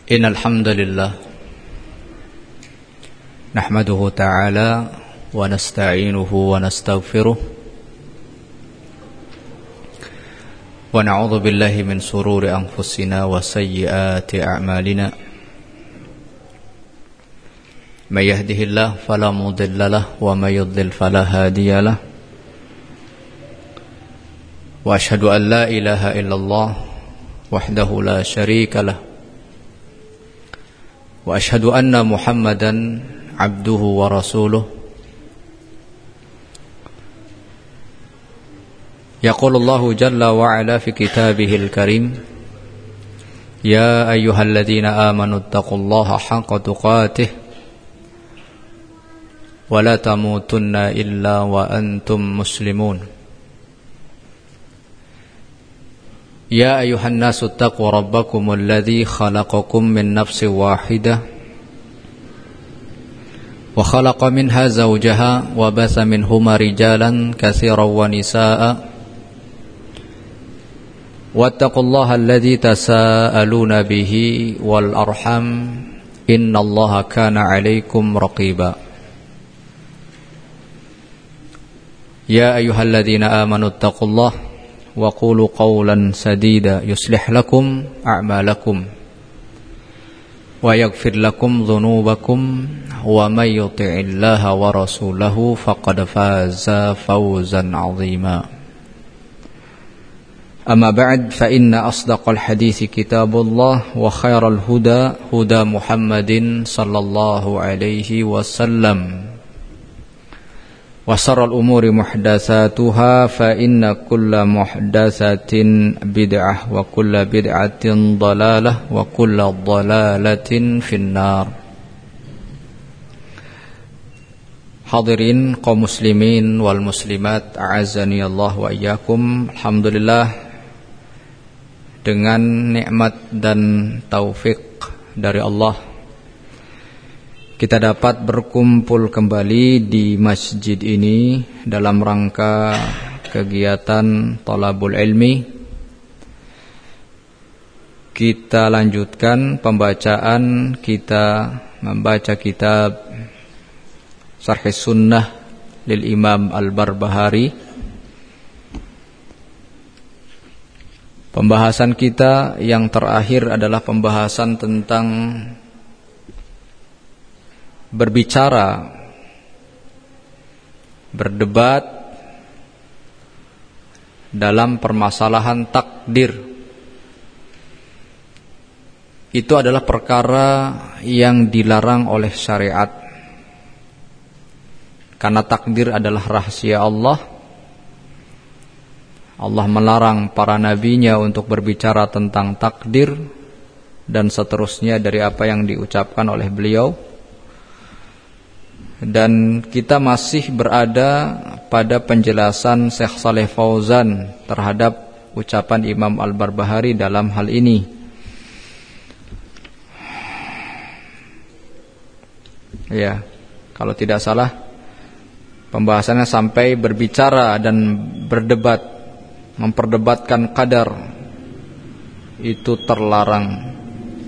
Innal hamdalillah nahmaduhu ta'ala wa nasta'inuhu wa nastaghfiruh wa na'udzu billahi min sururi anfusina wa sayyiati a'malina may yahdihillahu fala mudilla lahu wa may yudlil fala hadiya lahu wa asyhadu an la ilaha illallah wahdahu la syarika lahu wa asyhadu anna Muhammadan abduhu wa rasuluh. Yaqulullahu jalla wa ala fi kitabihil karim, ya ayyuhalladzina amanu taqullaha haqqa tuqatih wa la tamutunna illa wa antum muslimun. Ya ayuhan nasu taqu rabbakumul ladzi khalaqakum min nafsin wahidah wa khalaqa minha zawjaha wa batha minhuma rijalan katsiran wa nisaa'a wattaqullaha alladzi tasaaluna bihi wal arham innallaha kana 'alaikum raqiba. Ya ayyuhalladzina amanu taqullaha wa qulu qawlan sadida yuslih lakum a'malakum wa yaghfir lakum dhunubakum wa may yuti'illaha wa rasulahu faqad faza fawzan 'azima. Amma ba'd, fa inna asdaqal hadithi kitabullah wa khairal huda huda Muhammadin sallallahu alaihi wasallam wa syarrul umuri muhdatsatuha fa inna kulla muhdatsatin bid'ah wa kulla bid'atin dhalalah wa kulla dhalalatin finnar. Hadirin kaum muslimin wal muslimat, a'azzani Allah wa iyyakum. Alhamdulillah, dengan nikmat dan taufik dari Allah kita dapat berkumpul kembali di masjid ini dalam rangka kegiatan thalabul ilmi. Kita lanjutkan pembacaan kita membaca kitab Syarh Sunnah lil Imam Al-Barbahari. Pembahasan kita yang terakhir adalah pembahasan tentang berbicara, berdebat dalam permasalahan takdir. Itu adalah perkara yang dilarang oleh syariat, karena takdir adalah rahasia Allah. Allah melarang para nabinya untuk berbicara tentang takdir dan seterusnya dari apa yang diucapkan oleh beliau. Dan kita masih berada pada penjelasan Syekh Shalih Fauzan terhadap ucapan Imam Al-Barbahari dalam hal ini. Ya, kalau tidak salah pembahasannya sampai berbicara dan berdebat, memperdebatkan qadar itu terlarang.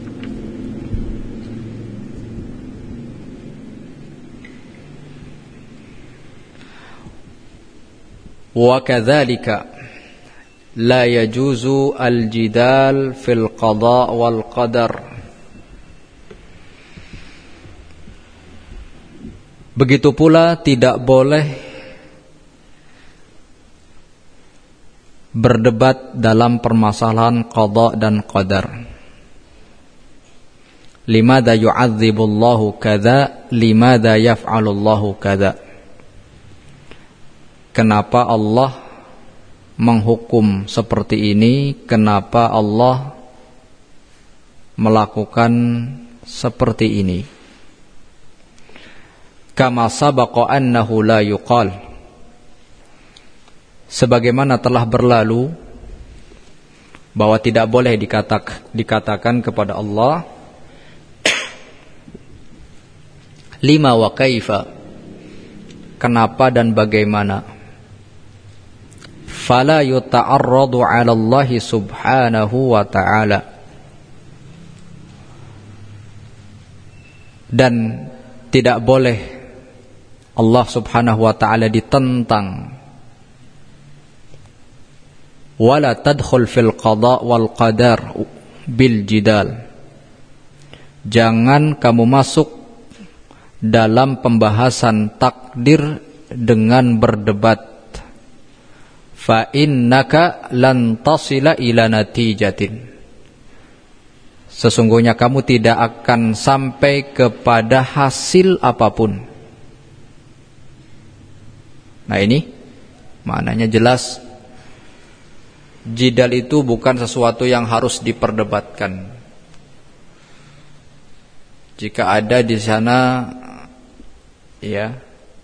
Wa kadzalika la yajuzu al-jidal fil qada wal qadar. Begitu pula tidak boleh berdebat dalam permasalahan qada dan qadar. Limadza yu'adzibullahu kadza, limadza yaf'alullahu kadza. Kenapa Allah menghukum seperti ini? Kenapa Allah melakukan seperti ini? Kama sabaqa annahu la yuqal, sebagaimana telah berlalu bahwa tidak boleh dikatakan kepada Allah lima wa kaifa, kenapa dan bagaimana. Fala yuta'arradu 'ala Allah subhanahu wa ta'ala, Dan tidak boleh Allah subhanahu wa ta'ala ditentang. Wala tadkhul fil qada wal qadar bil jidal. Jangan kamu masuk dalam pembahasan takdir dengan berdebat. Fa innaka lan tasila ila natijatin. Sesungguhnya kamu tidak akan sampai kepada hasil apapun. Nah ini maknanya jelas. Jidal itu bukan sesuatu yang harus diperdebatkan. Jika ada di sana ya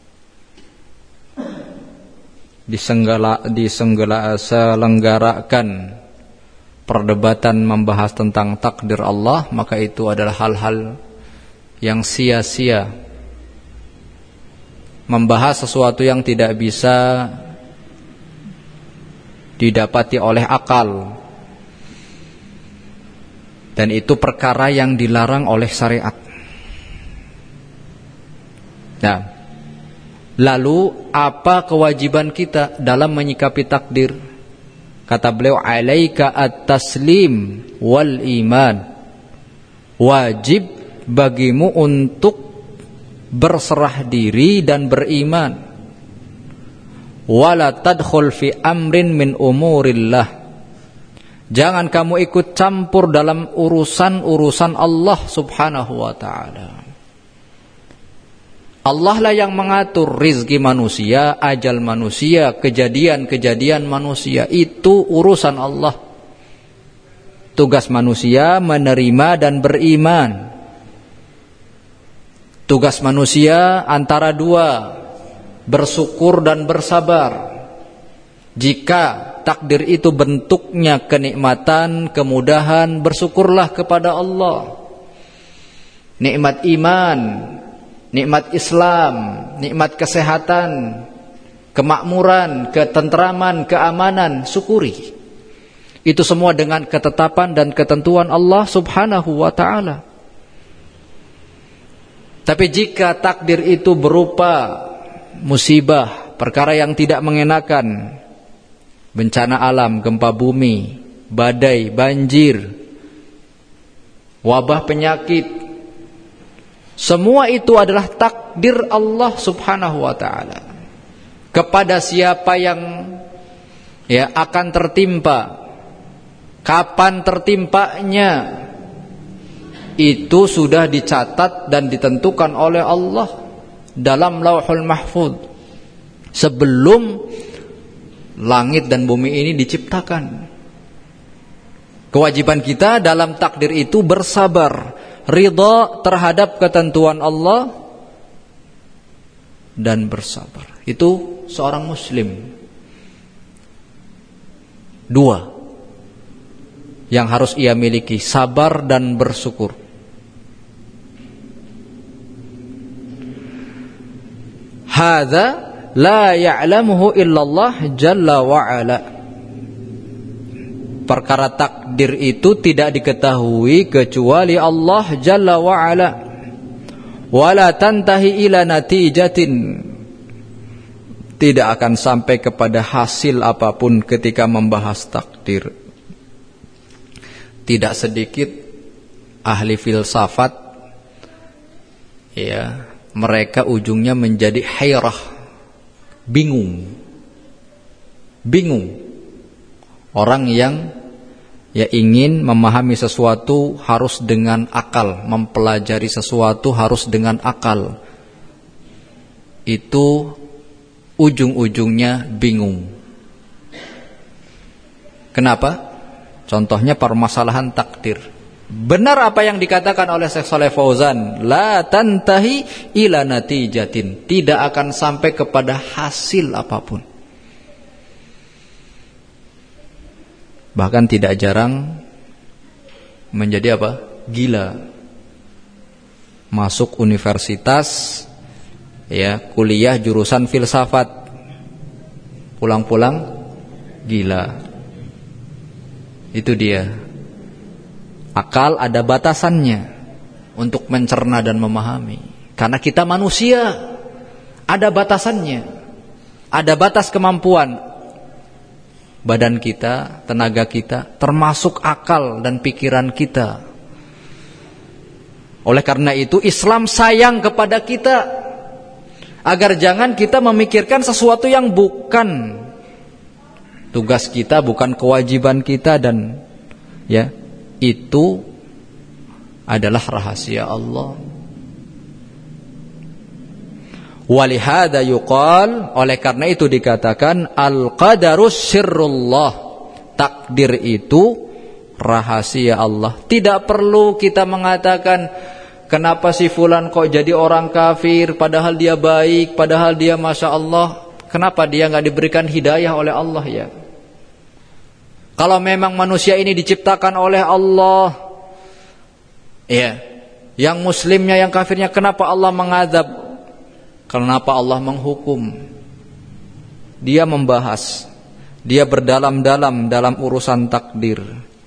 diselenggarakan perdebatan membahas tentang takdir Allah, maka itu adalah hal-hal yang sia-sia. Membahas sesuatu yang tidak bisa didapati oleh akal, dan itu perkara yang dilarang oleh syariat. Nah, lalu apa kewajiban kita dalam menyikapi takdir? Kata beliau, alaika at-taslim wal iman. Wajib bagimu untuk berserah diri dan beriman. Wala tadkhul fi amrin min umurillah. Jangan kamu ikut campur dalam urusan-urusan Allah subhanahu wa ta'ala. Allah lah yang mengatur rizki manusia, ajal manusia, kejadian-kejadian manusia. Itu urusan Allah. Tugas manusia menerima dan beriman. Tugas manusia antara dua, bersyukur dan bersabar. Jika takdir itu bentuknya kenikmatan, kemudahan, bersyukurlah kepada Allah. Nikmat iman, nikmat Islam, nikmat kesehatan, kemakmuran, ketentraman, keamanan, syukuri. Itu semua dengan ketetapan dan ketentuan Allah subhanahu wa ta'ala. Tapi jika takdir itu berupa musibah, perkara yang tidak mengenakan, bencana alam, gempa bumi, badai, banjir, wabah penyakit, semua itu adalah takdir Allah subhanahu wa ta'ala. Kepada siapa yang akan tertimpa, kapan tertimpanya, itu sudah dicatat dan ditentukan oleh Allah dalam Lauhul Mahfuz sebelum langit dan bumi ini diciptakan. Kewajiban kita dalam takdir itu bersabar, ridha terhadap ketentuan Allah, dan bersabar. Itu seorang muslim. Dua yang harus ia miliki, sabar dan bersyukur. Hadza la ya'lamuhu illallah jalla wa ala. Perkara takdir itu tidak diketahui kecuali Allah jalla wa ala. Wala tantahi ila natijatin. Tidak akan sampai kepada hasil apapun ketika membahas takdir. Tidak sedikit ahli filsafat mereka ujungnya menjadi hayrah, bingung. Orang yang ingin memahami sesuatu harus dengan akal, mempelajari sesuatu harus dengan akal. Itu ujung-ujungnya bingung. Kenapa? Contohnya permasalahan takdir. Benar apa yang dikatakan oleh Syekh Shalih Fauzan, la tantahi ila natijatin, tidak akan sampai kepada hasil apapun. Bahkan tidak jarang menjadi apa? Gila. Masuk universitas, kuliah jurusan filsafat, pulang-pulang gila. Itu dia. Akal ada batasannya. untuk mencerna dan memahami. Karena kita manusia, ada batasannya, ada batas kemampuan badan kita, tenaga kita, termasuk akal dan pikiran kita. Oleh karena itu Islam sayang kepada kita, agar jangan kita memikirkan sesuatu yang bukan tugas kita, bukan kewajiban kita, dan ya, itu adalah rahasia Allah. Walihada yuqal, oleh karena itu dikatakan al-qadaru sirrullah, takdir itu rahasia Allah. Tidak perlu kita mengatakan kenapa si fulan kok jadi orang kafir, padahal dia baik, padahal dia masya Allah, kenapa dia nggak diberikan hidayah oleh Allah ya? Kalau memang manusia ini diciptakan oleh Allah, ya, yang muslimnya, yang kafirnya, kenapa Allah mengadab? Kenapa Allah menghukum? Dia membahas, dia berdalam-dalam dalam urusan takdir.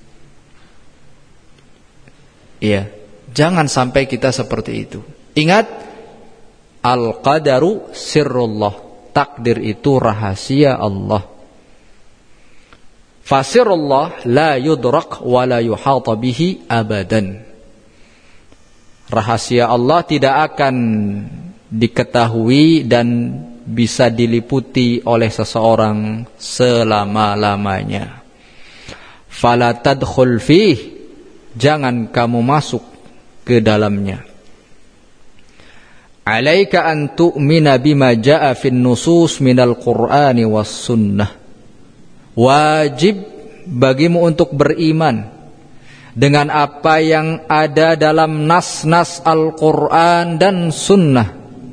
Iya, jangan sampai kita seperti itu. Ingat, al-qadaru sirrullah, takdir itu rahasia Allah. Fasirullah la yudrak wa la yuhata bihi abadan. Rahasia Allah tidak akan diketahui dan bisa diliputi oleh seseorang selama-lamanya. Fala tadkhul fih, jangan kamu masuk ke dalamnya. Alaika an tu'mina bima jaa fin nusus minal Qur'ani was sunnah. Wajib bagimu untuk beriman dengan apa yang ada dalam nas-nas Al-Quran dan sunnah.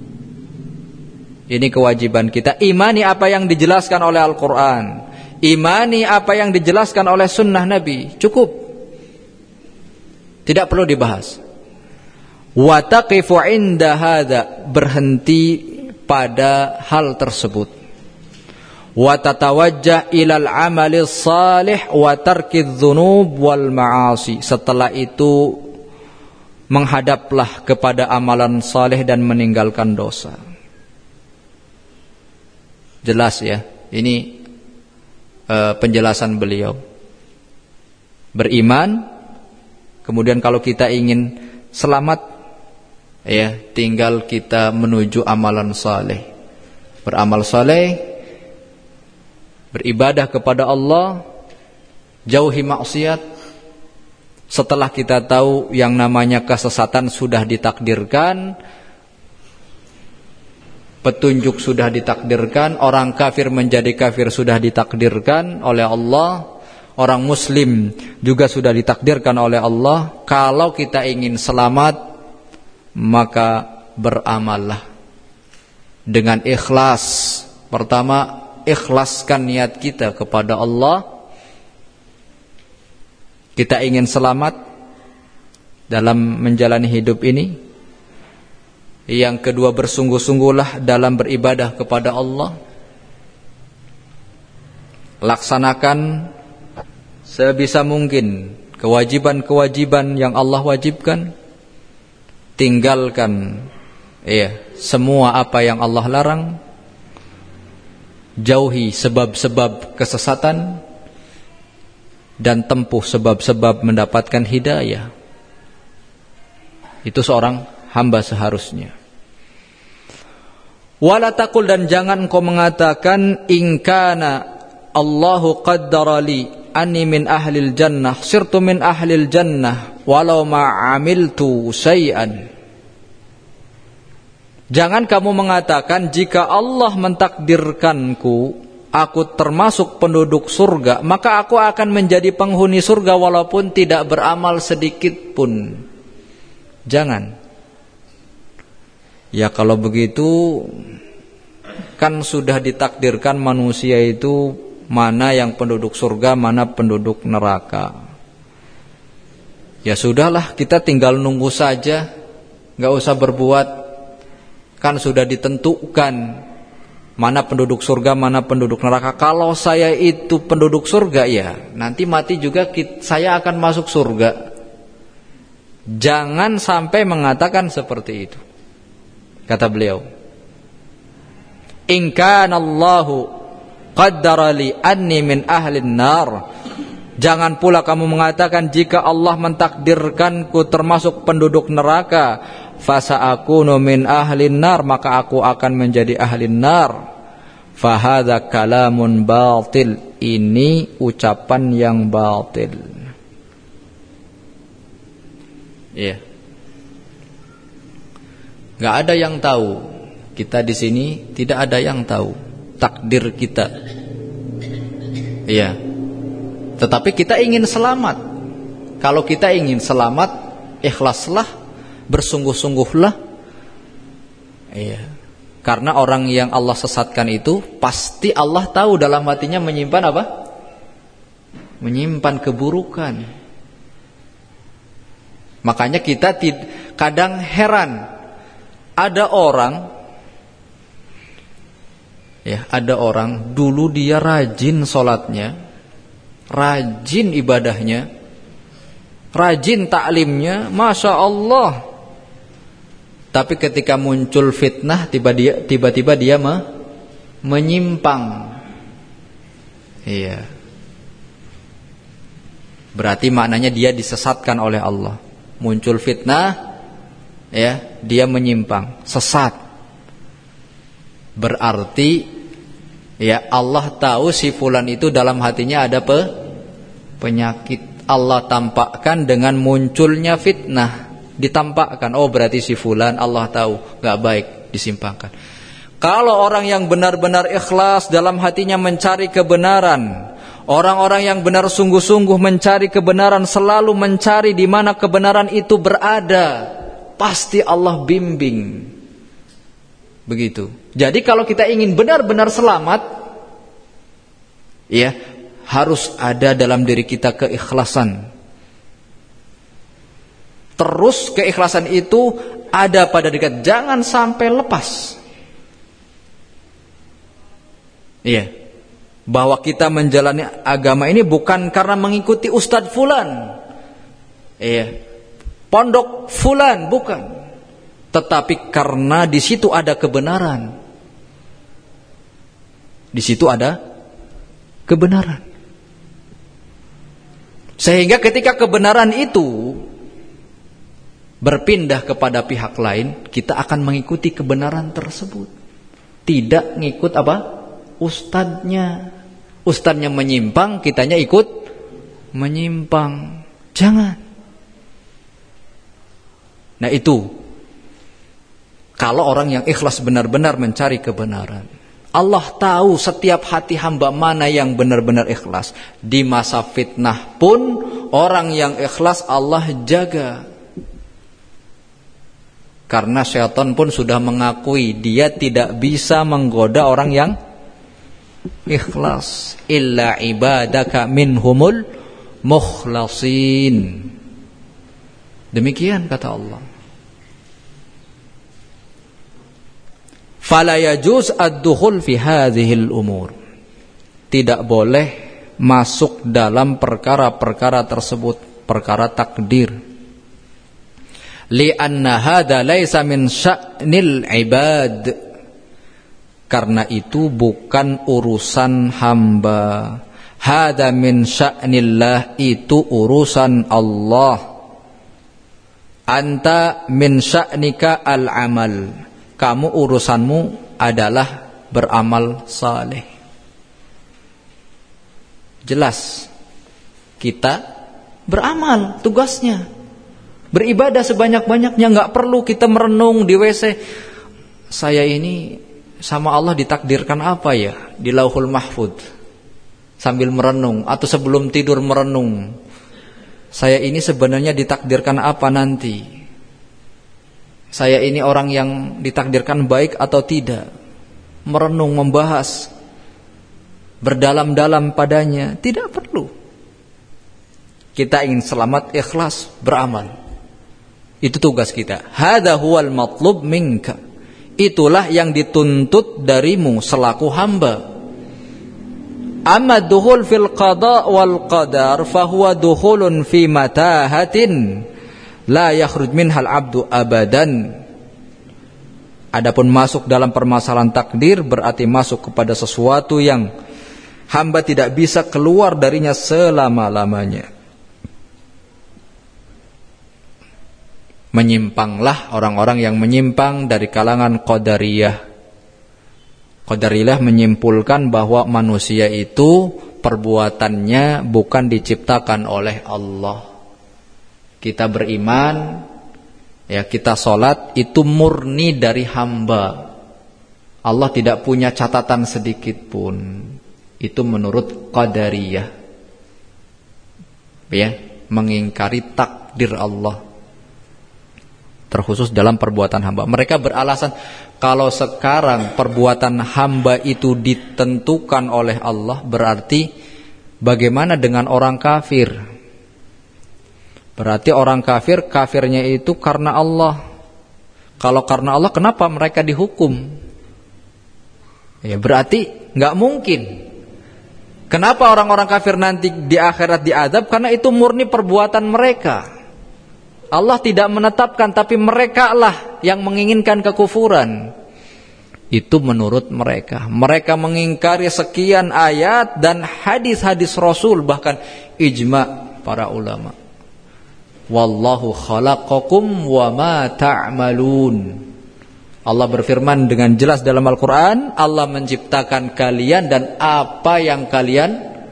Ini kewajiban kita. Imani apa yang dijelaskan oleh Al-Quran, imani apa yang dijelaskan oleh sunnah Nabi. Cukup, tidak perlu dibahas. Wa taqifu inda hadza, berhenti pada hal tersebut. Wa tatawajjah ilal amali salih wa tarkidz dzunub wal ma'asi. Setelah itu menghadaplah kepada amalan saleh dan meninggalkan dosa. Jelas ya, ini penjelasan beliau. Beriman, kemudian kalau kita ingin selamat, ya, tinggal kita menuju amalan saleh. Beramal saleh, beribadah kepada Allah, jauhi maksiat. Setelah kita tahu yang namanya kesesatan sudah ditakdirkan, petunjuk sudah ditakdirkan, orang kafir menjadi kafir sudah ditakdirkan oleh Allah, orang muslim juga sudah ditakdirkan oleh Allah. Kalau kita ingin selamat, maka beramallah dengan ikhlas. Pertama, ikhlaskan niat kita kepada Allah. Kita ingin selamat dalam menjalani hidup ini. Yang kedua, bersungguh-sungguhlah dalam beribadah kepada Allah. Laksanakan sebisa mungkin kewajiban-kewajiban yang Allah wajibkan. Tinggalkan semua apa yang Allah larang. Jauhi sebab-sebab kesesatan dan tempuh sebab-sebab mendapatkan hidayah. Itu seorang hamba seharusnya. Wala taqul, dan jangan kau mengatakan in kana Allahu qaddara li anni min ahlil jannah sirtu min ahlil jannah walau ma amiltu syai'an. Jangan kamu mengatakan jika Allah mentakdirkanku aku termasuk penduduk surga, maka aku akan menjadi penghuni surga walaupun tidak beramal sedikit pun. Jangan. Ya kalau begitu kan sudah ditakdirkan manusia itu mana yang penduduk surga, mana penduduk neraka. Ya sudahlah, kita tinggal nunggu saja, gak usah berbuat. Kan sudah ditentukan mana penduduk surga, mana penduduk neraka. Kalau saya itu penduduk surga, ya nanti mati juga saya akan masuk surga. Jangan sampai mengatakan seperti itu. Kata beliau, in kana Allahu qaddara li anni min ahlin nar. Jangan pula kamu mengatakan jika Allah mentakdirkanku termasuk penduduk neraka, fasa'akunu min ahlin nar, maka aku akan menjadi ahlin nar. Fahadha kalamun batil. Ini ucapan yang batil. Iya. Gak ada yang tahu. Kita di sini tidak ada yang tahu takdir kita. Iya. Tetapi kita ingin selamat. Kalau kita ingin selamat, ikhlaslah, bersungguh-sungguhlah. Iya. Karena orang yang Allah sesatkan itu pasti Allah tahu dalam hatinya menyimpan apa? Menyimpan keburukan. Makanya kita kadang heran. Ada orang dulu dia rajin sholatnya, rajin ibadahnya, rajin taklimnya, Masya Allah. Tapi ketika muncul fitnah, tiba-tiba dia menyimpang. Iya. Berarti maknanya dia disesatkan oleh Allah. Muncul fitnah, ya, dia menyimpang, sesat. Berarti ya Allah tahu si fulan itu dalam hatinya ada penyakit. Allah tampakkan dengan munculnya fitnah. Ditampakkan, oh berarti si fulan Allah tahu gak baik, disimpangkan. Kalau orang yang benar-benar ikhlas dalam hatinya mencari kebenaran, orang-orang yang benar sungguh-sungguh mencari kebenaran, selalu mencari di mana kebenaran itu berada, pasti Allah bimbing. Begitu. Jadi kalau kita ingin benar-benar selamat, ya, harus ada dalam diri kita keikhlasan. Terus keikhlasan itu ada pada diri kita, jangan sampai lepas. Iya. Bahwa kita menjalani agama ini bukan karena mengikuti Ustadz fulan. Iya. Pondok fulan, bukan. Tetapi karena di situ ada kebenaran. Di situ ada kebenaran. Sehingga ketika kebenaran itu berpindah kepada pihak lain, kita akan mengikuti kebenaran tersebut. Tidak ngikut apa? Ustadznya. Ustadznya menyimpang, kitanya ikut menyimpang. Jangan. Nah itu, kalau orang yang ikhlas benar-benar mencari kebenaran, Allah tahu setiap hati hamba mana yang benar-benar ikhlas. Di masa fitnah pun orang yang ikhlas Allah jaga. Karena syaitan pun sudah mengakui dia tidak bisa menggoda orang yang ikhlas. Illa ibadaka minhumul mukhlasin. Demikian kata Allah. Fala yajuz ad-dukhul fi hadhil umur. Tidak boleh masuk dalam perkara-perkara tersebut, perkara takdir. Li'anna hadha laisa min sya'nil ibad. Karena itu bukan urusan hamba. Hadha min sya'nillah, itu urusan Allah. Anta min sya'nika al-amal. Kamu urusanmu adalah beramal saleh. Jelas. Kita beramal, tugasnya. Beribadah sebanyak-banyaknya, gak perlu kita merenung di WC. Saya ini sama Allah ditakdirkan apa ya di Lauhul Mahfud, sambil merenung atau sebelum tidur merenung. Saya ini sebenarnya ditakdirkan apa nanti? Saya ini orang yang ditakdirkan baik atau tidak? Merenung, membahas, berdalam-dalam padanya. Tidak perlu. Kita ingin selamat, ikhlas, beramal. Itu tugas kita. Hadza huwal matlub minka. Itulah yang dituntut darimu selaku hamba. Amma dukhul fil qada wal qadar fahuwa dukhulun fi matahatin La yakhruj minhal abdu abadan. Adapun masuk dalam permasalahan takdir berarti masuk kepada sesuatu yang hamba tidak bisa keluar darinya selama-lamanya. Menyimpanglah orang-orang yang menyimpang dari kalangan Qadariyah. Qadariyah menyimpulkan bahwa manusia itu perbuatannya bukan diciptakan oleh Allah. Kita beriman, ya kita sholat itu murni dari hamba. Allah tidak punya catatan sedikit pun. Itu menurut Qadariyah. Ya, mengingkari takdir Allah. Terkhusus dalam perbuatan hamba. Mereka beralasan kalau sekarang perbuatan hamba itu ditentukan oleh Allah, berarti bagaimana dengan orang kafir? Berarti orang kafir, kafirnya itu karena Allah. Kalau karena Allah, kenapa mereka dihukum? Ya berarti nggak mungkin. Kenapa orang-orang kafir nanti di akhirat diazab? Karena itu murni perbuatan mereka. Allah tidak menetapkan, tapi mereka lah yang menginginkan kekufuran. Itu menurut mereka. Mereka mengingkari sekian ayat dan hadis-hadis Rasul, bahkan ijma' para ulama. Wallahu khalaqakum wa ma ta'malun. Allah berfirman dengan jelas dalam Al-Quran, Allah menciptakan kalian dan apa yang kalian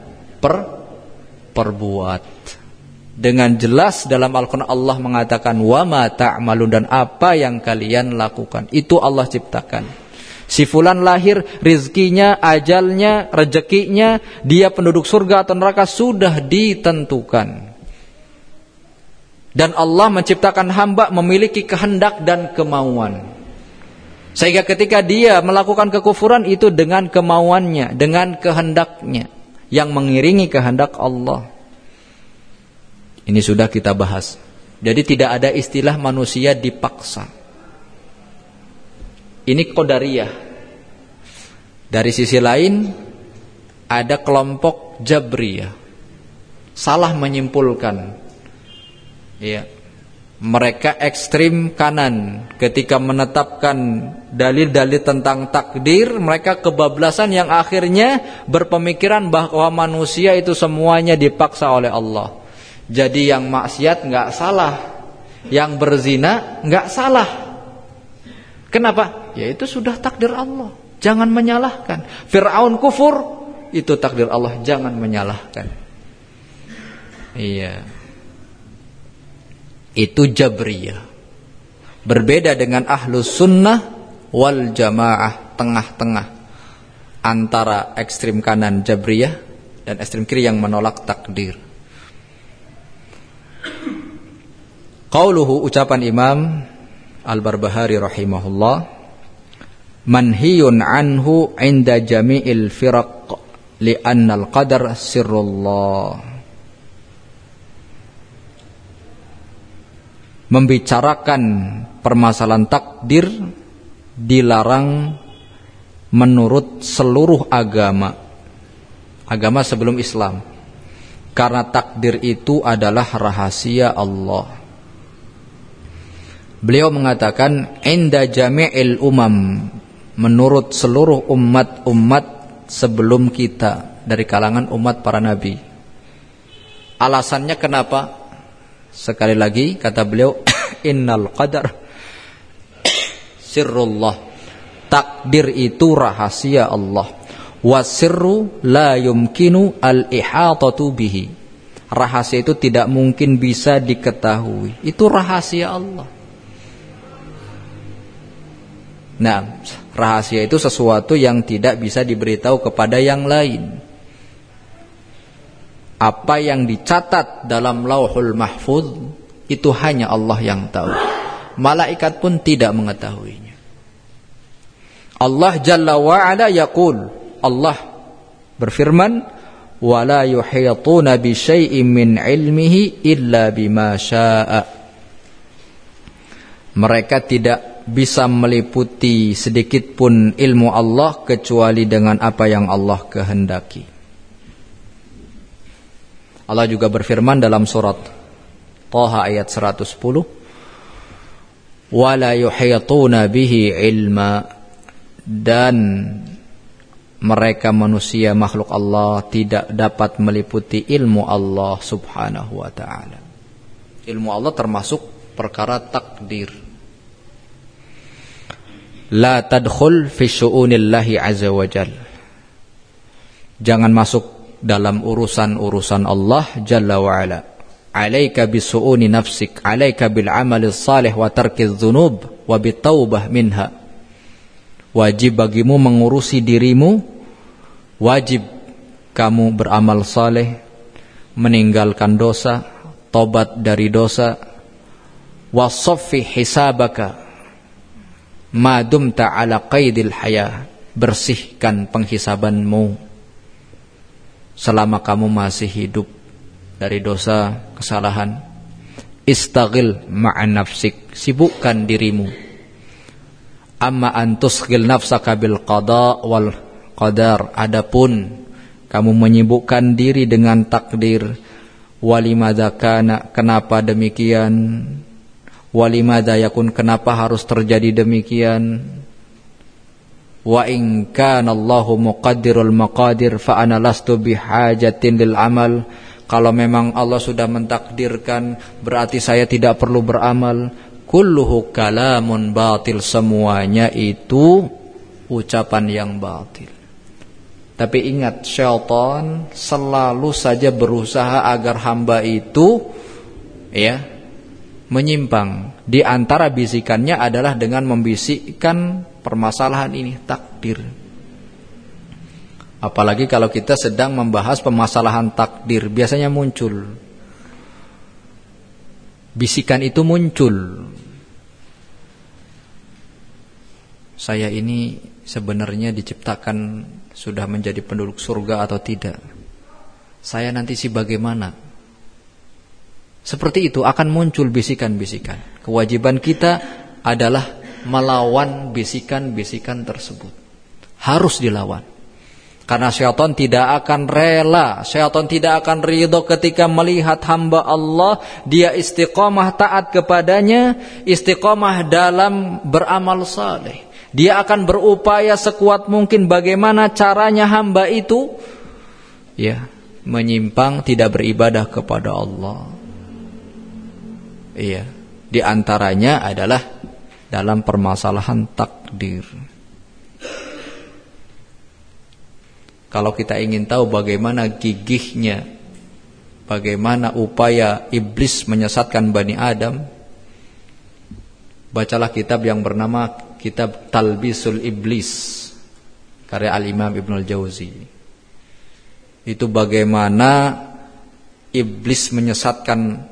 perbuat. Dengan jelas dalam Al-Quran Allah mengatakan wa ma ta'malun, dan apa yang kalian lakukan itu Allah ciptakan. Si fulan lahir, rizkinya, ajalnya, rezekinya, dia penduduk surga atau neraka sudah ditentukan. Dan Allah menciptakan hamba memiliki kehendak dan kemauan. Sehingga ketika dia melakukan kekufuran itu dengan kemauannya, dengan kehendaknya yang mengiringi kehendak Allah. Ini sudah kita bahas. Jadi tidak ada istilah manusia dipaksa. Ini Qadariyah. Dari sisi lain ada kelompok Jabriyah. Salah menyimpulkan. Ya. Mereka ekstrim kanan ketika menetapkan dalil-dalil tentang takdir. Mereka kebablasan yang akhirnya berpemikiran bahwa manusia itu semuanya dipaksa oleh Allah. Jadi yang maksiat nggak salah, yang berzina nggak salah. Kenapa? Ya itu sudah takdir Allah. Jangan menyalahkan. Fir'aun kufur, itu takdir Allah. Jangan menyalahkan. Iya. Itu Jabriyah. Berbeda dengan Ahlus Sunnah wal Jamaah, tengah-tengah antara ekstrim kanan Jabriyah dan ekstrim kiri yang menolak takdir. Qauluhu, ucapan Imam Al-Barbahari rahimahullah, manhiyun anhu inda jami'il firaq li'anna al-qadar sirrullah. Membicarakan permasalahan takdir dilarang menurut seluruh agama sebelum Islam, karena takdir itu adalah rahasia Allah. Beliau mengatakan inda jami'il umam, menurut seluruh umat sebelum kita dari kalangan umat para nabi. Alasannya kenapa? Sekali lagi kata beliau, innal qadar sirrullah. Takdir itu rahasia Allah. Wasirru la yumkinu al-ihatatu bihi. Rahasia itu tidak mungkin bisa diketahui. Itu rahasia Allah. Nah, rahasia itu sesuatu yang tidak bisa diberitahu kepada yang lain. Apa yang dicatat dalam Lauhul Mahfuz itu hanya Allah yang tahu. Malaikat pun tidak mengetahuinya. Allah Jalla wa'ala yaqul, Allah berfirman, wala yuhituna bi syai'in min ilmihi illa bima syaa. Mereka tidak bisa meliputi sedikit pun ilmu Allah kecuali dengan apa yang Allah kehendaki. Allah juga berfirman dalam surat Taha ayat 110. Wala yuhituna bihi ilma, dan mereka manusia makhluk Allah tidak dapat meliputi ilmu Allah subhanahu wa ta'ala. Ilmu Allah termasuk perkara takdir. La tadkhul fi syu'unillahi azza wa jal. Jangan masuk dalam urusan-urusan Allah jalla wa ala. Alaika bisu'uni nafsik, alaika bil amalis salih wa tarkiz dzunub wa bitaubah minha. Wajib bagimu mengurusi dirimu, wajib kamu beramal saleh, meninggalkan dosa, tobat dari dosa, wasaffi hisabaka ma dumta ala qaidil hayah, bersihkan penghisabanmu selama kamu masih hidup dari dosa, kesalahan. Istaghil ma'an nafsik, sibukkan dirimu. Amma antusghil nafsaka bil qada wal qadar, adapun kamu menyibukkan diri dengan takdir. Walimadza kana, kenapa demikian? Walimadza yakun, kenapa harus terjadi demikian? Wa in kana Allahu muqaddirul maqadir fa ana lastu bihajatin lil amal. Kalau memang Allah sudah mentakdirkan, berarti saya tidak perlu beramal. Kulluhu kalamun batil, semuanya itu ucapan yang batil. Tapi ingat, syaitan selalu saja berusaha agar hamba itu menyimpang. Di antara bisikannya adalah dengan membisikkan permasalahan ini, takdir. Apalagi kalau kita sedang membahas permasalahan takdir, biasanya muncul bisikan itu muncul. Saya ini sebenarnya diciptakan sudah menjadi penduduk surga atau tidak? Saya nanti bagaimana? Seperti itu akan muncul bisikan-bisikan. Kewajiban kita adalah melawan bisikan-bisikan tersebut. Harus dilawan. Karena syaitan tidak akan rela, syaitan tidak akan ridho ketika melihat hamba Allah dia istiqomah taat kepadanya, istiqomah dalam beramal saleh. Dia akan berupaya sekuat mungkin bagaimana caranya hamba itu menyimpang, tidak beribadah kepada Allah. Di antaranya adalah dalam permasalahan takdir. Kalau kita ingin tahu bagaimana gigihnya, bagaimana upaya iblis menyesatkan Bani Adam, bacalah kitab yang bernama Kitab Talbisul Iblis, karya Al-Imam Ibnul Jauzi. Itu bagaimana iblis menyesatkan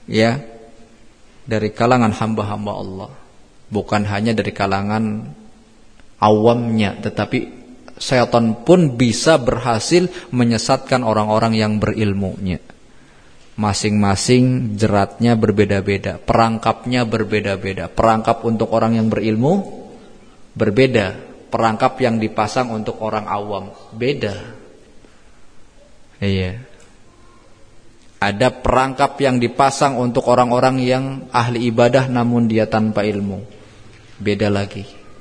dari kalangan hamba-hamba Allah. Bukan hanya dari kalangan awamnya, tetapi syaitan pun bisa berhasil menyesatkan orang-orang yang berilmunya. Masing-masing jeratnya berbeda-beda, perangkapnya berbeda-beda. Perangkap untuk orang yang berilmu berbeda, perangkap yang dipasang untuk orang awam beda. Ada perangkap yang dipasang untuk orang-orang yang ahli ibadah namun dia tanpa ilmu, beda lagi.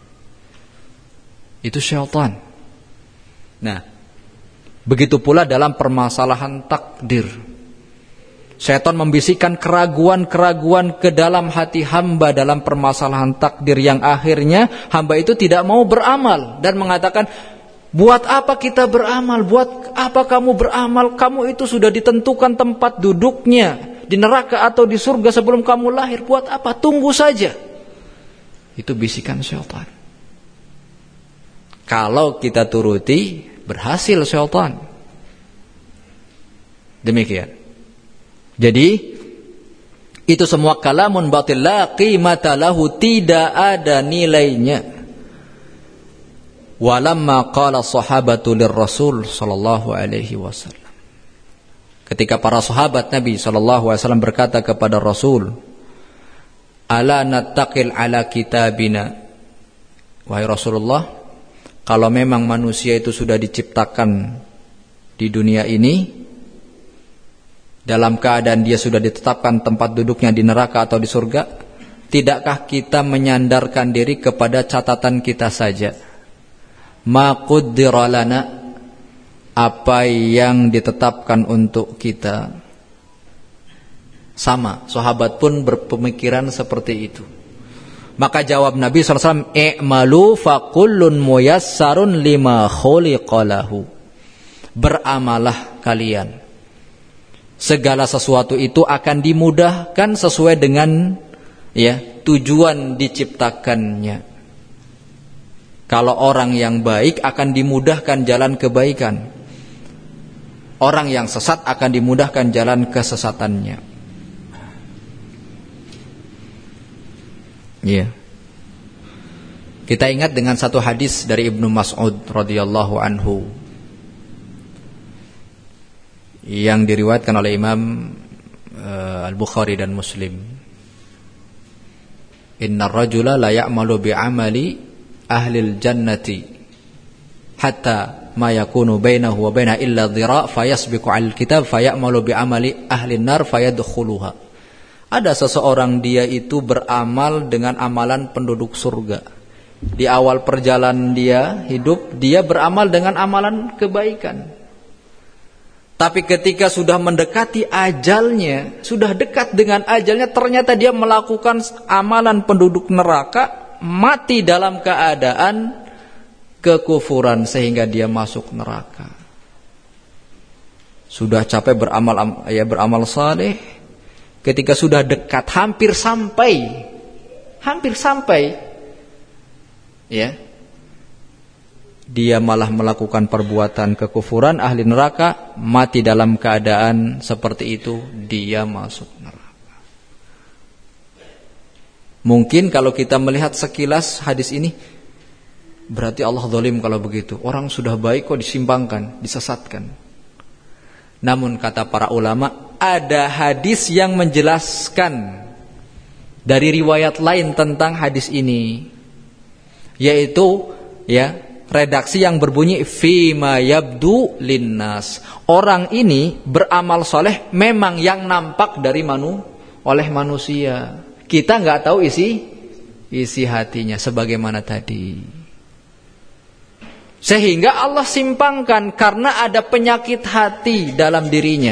Itu syaitan. Nah, begitu pula dalam permasalahan takdir. Syaitan membisikkan keraguan-keraguan ke dalam hati hamba dalam permasalahan takdir, yang akhirnya hamba itu tidak mau beramal dan mengatakan, buat apa kita beramal? Buat apa kamu beramal? Kamu itu sudah ditentukan tempat duduknya di neraka atau di surga sebelum kamu lahir. Buat apa? Tunggu saja. Itu bisikan syaitan. Kalau kita turuti, berhasil syaitan. Demikian. Jadi itu semua kalamun batil, la qimata lahu, tidak ada nilainya. Walamma qala sahabatu lirrasul sallallahu alaihi wasallam, ketika para sahabat Nabi sallallahu alaihi wasallam berkata kepada Rasul, ala nattaqil ala kitabina, wahai Rasulullah, kalau memang manusia itu sudah diciptakan di dunia ini, dalam keadaan dia sudah ditetapkan tempat duduknya di neraka atau di surga, tidakkah kita menyandarkan diri kepada catatan kita saja? Ma qaddara lana, apa yang ditetapkan untuk kita. Sama, sahabat pun berpemikiran seperti itu. Maka jawab Nabi SAW, i'malu fakullun muyassarun lima khuliqalahu. Beramalah kalian, segala sesuatu itu akan dimudahkan sesuai dengan tujuan diciptakannya. Kalau orang yang baik akan dimudahkan jalan kebaikan, orang yang sesat akan dimudahkan jalan kesesatannya. Kita ingat dengan satu hadis dari Ibnu Mas'ud radhiyallahu anhu yang diriwayatkan oleh Imam Al-Bukhari dan Muslim. Innar rajula la ya'malu bi'amali ahlil jannati hatta ma yakunu bainahu wa bainaha illa dhira' fayasbiqu 'alal kitab fayamalu bi'amali ahlin nar fayadkhuluha. Ada seseorang dia itu beramal dengan amalan penduduk surga. Di awal perjalanan dia hidup, dia beramal dengan amalan kebaikan. Tapi ketika sudah mendekati ajalnya, sudah dekat dengan ajalnya, ternyata dia melakukan amalan penduduk neraka, mati dalam keadaan kekufuran sehingga dia masuk neraka. Sudah capek beramal saleh. Ketika sudah dekat, hampir sampai, dia malah melakukan perbuatan kekufuran, ahli neraka, mati dalam keadaan seperti itu, dia masuk neraka. Mungkin kalau kita melihat sekilas hadis ini, berarti Allah zalim kalau begitu. Orang sudah baik kok disimpangkan, disesatkan. Namun kata para ulama, ada hadis yang menjelaskan dari riwayat lain tentang hadis ini, yaitu redaksi yang berbunyi fima yabdu linnas. Orang ini beramal soleh memang yang nampak dari oleh manusia. Kita nggak tahu isi hatinya sebagaimana tadi. Sehingga Allah simpangkan karena ada penyakit hati dalam dirinya.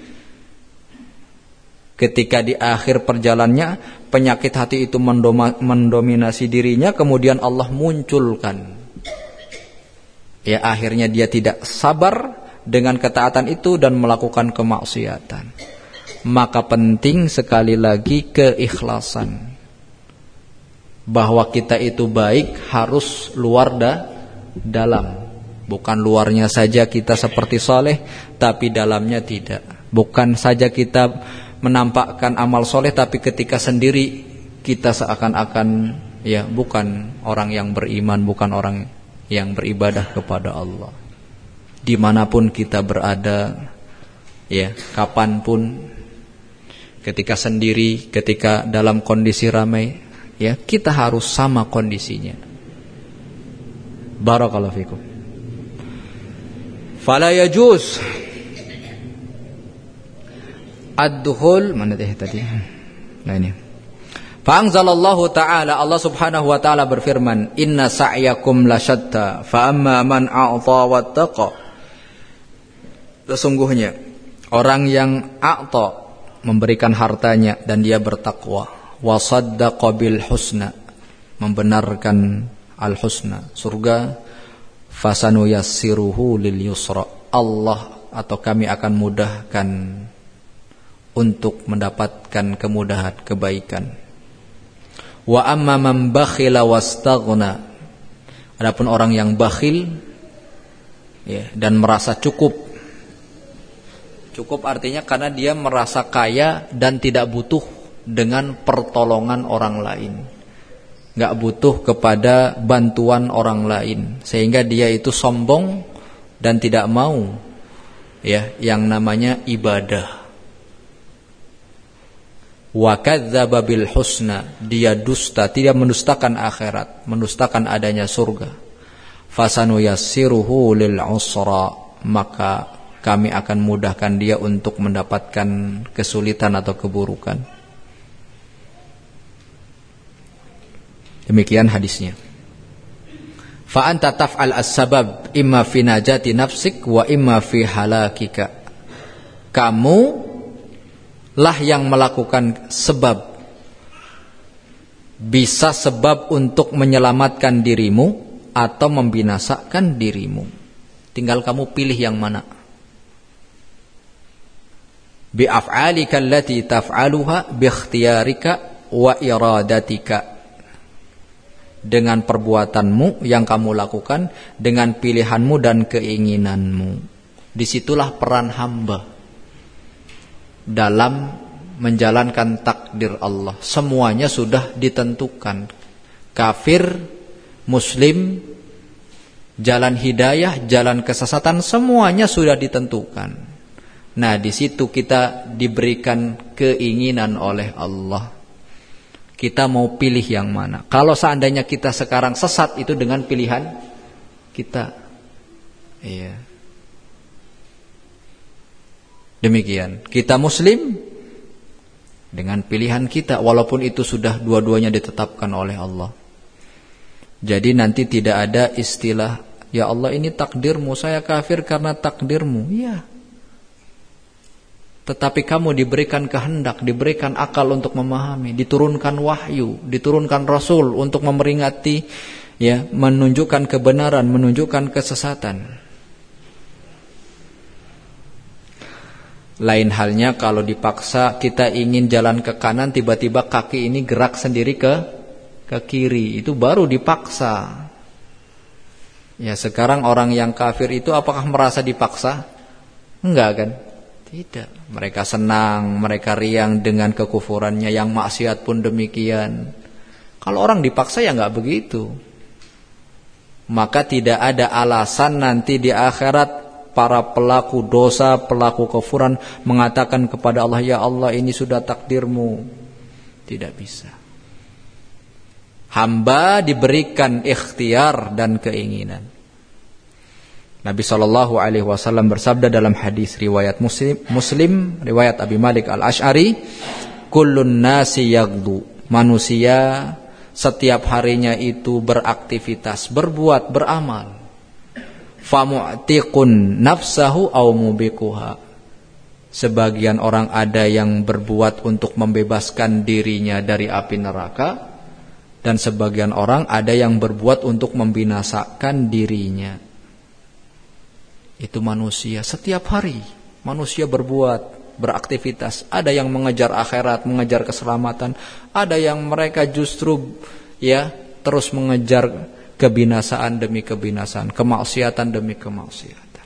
Ketika di akhir perjalanannya penyakit hati itu mendominasi dirinya, kemudian Allah munculkan. Akhirnya dia tidak sabar dengan ketaatan itu dan melakukan kemaksiatan. Maka penting sekali lagi keikhlasan. Bahwa kita itu baik harus luar dalam. Bukan luarnya saja kita seperti soleh, tapi dalamnya tidak. Bukan saja kita menampakkan amal soleh, tapi ketika sendiri kita seakan-akan bukan orang yang beriman, bukan orang yang beribadah kepada Allah. Dimanapun kita berada, kapanpun, ketika sendiri, ketika dalam kondisi ramai, kita harus sama kondisinya. Barakallahu fikum. Fala yajuz ad-dukhul mana tadi? Nah ini. Fa anzalallahu ta'ala, Allah Subhanahu wa ta'ala berfirman, "Inna sa'yakum lasyatta, fa amma man a'ta wattaqa." Sesungguhnya orang yang a'ta, memberikan hartanya dan dia bertakwa, wa saddaqa bil husna, membenarkan al-husna, surga, fasanu yassiruhu lil yusra, Allah atau kami akan mudahkan untuk mendapatkan kemudahan kebaikan. Wa amma man bakhila wastaghna, adapun orang yang bakhil dan merasa cukup artinya karena dia merasa kaya dan tidak butuh dengan pertolongan orang lain, nggak butuh kepada bantuan orang lain, sehingga dia itu sombong dan tidak mau yang namanya ibadah. Wa kadzdzaba bil husna, dia dusta, tidak mendustakan akhirat, mendustakan adanya surga. Fasanu yassiruhu lil usra, maka kami akan mudahkan dia untuk mendapatkan kesulitan atau keburukan. Demikian hadisnya. Fa anta taf'al as-sabab imma fi najati nafsik wa imma fi halakika. Kamu lah yang melakukan sebab, bisa sebab untuk menyelamatkan dirimu atau membinasakan dirimu. Tinggal kamu pilih yang mana. Bi af'alika allati taf'aluha bi ikhtiyarika wa iradatika. Dengan perbuatanmu yang kamu lakukan, dengan pilihanmu dan keinginanmu. Disitulah peran hamba dalam menjalankan takdir Allah. Semuanya sudah ditentukan. Kafir, muslim, jalan hidayah, jalan kesesatan, semuanya sudah ditentukan. Nah, di situ kita diberikan keinginan oleh Allah. Kita mau pilih yang mana. Kalau seandainya kita sekarang sesat, itu dengan pilihan kita. Iya. Demikian. Kita muslim dengan pilihan kita, walaupun itu sudah dua-duanya ditetapkan oleh Allah. Jadi nanti tidak ada istilah, ya Allah ini takdirmu, saya kafir karena takdirmu. Iya. Tetapi kamu diberikan kehendak, diberikan akal untuk memahami, diturunkan wahyu, diturunkan Rasul untuk memperingati, ya, menunjukkan kebenaran, menunjukkan kesesatan. Lain halnya kalau dipaksa kita ingin jalan ke kanan, tiba-tiba kaki ini gerak sendiri ke kiri, itu baru dipaksa. Ya, sekarang orang yang kafir itu apakah merasa dipaksa? Enggak kan? Tidak. Mereka senang, mereka riang dengan kekufurannya. Yang maksiat pun demikian. Kalau orang dipaksa ya enggak begitu. Maka tidak ada alasan nanti di akhirat para pelaku dosa, pelaku kufuran mengatakan kepada Allah, ya Allah ini sudah takdirmu. Tidak bisa. Hamba diberikan ikhtiar dan keinginan. Nabi SAW bersabda dalam hadis riwayat Muslim, riwayat Abi Malik Al-Asy'ari, kullun nasi yaghdu. Manusia setiap harinya itu beraktivitas, berbuat, beramal. Famu'tiqun nafsahu aw mubiquha. Sebagian orang ada yang berbuat untuk membebaskan dirinya dari api neraka, dan sebagian orang ada yang berbuat untuk membinasakan dirinya. Itu manusia setiap hari. Manusia berbuat, beraktivitas. Ada yang mengejar akhirat, mengejar keselamatan. Ada yang mereka justru terus mengejar kebinasaan demi kebinasaan, kemaksiatan demi kemaksiatan.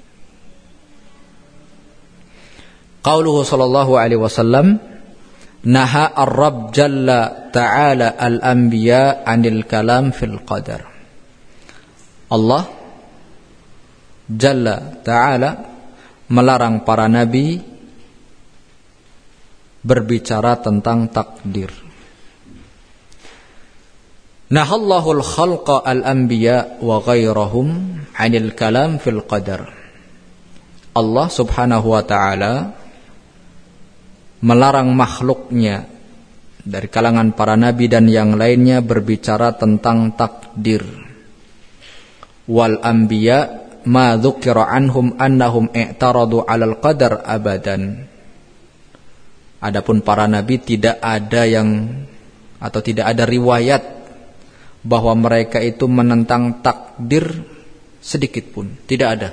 Qauluhu sallallahu alaihi wasallam, naha ar-rabb jalla ta'ala al-anbiya 'anil kalam fil qadar. Allah Jalla ta'ala melarang para nabi berbicara tentang takdir. Nahallahul khalqa al-anbiya wa ghairahum 'anil kalam fil qadar. Allah subhanahu wa ta'ala melarang makhluknya dari kalangan para nabi dan yang lainnya berbicara tentang takdir. Wal anbiya ma dzukira anhum annahum i'taradu 'alal qadar abadan. Adapun para nabi tidak ada riwayat bahwa mereka itu menentang takdir sedikit pun, tidak ada.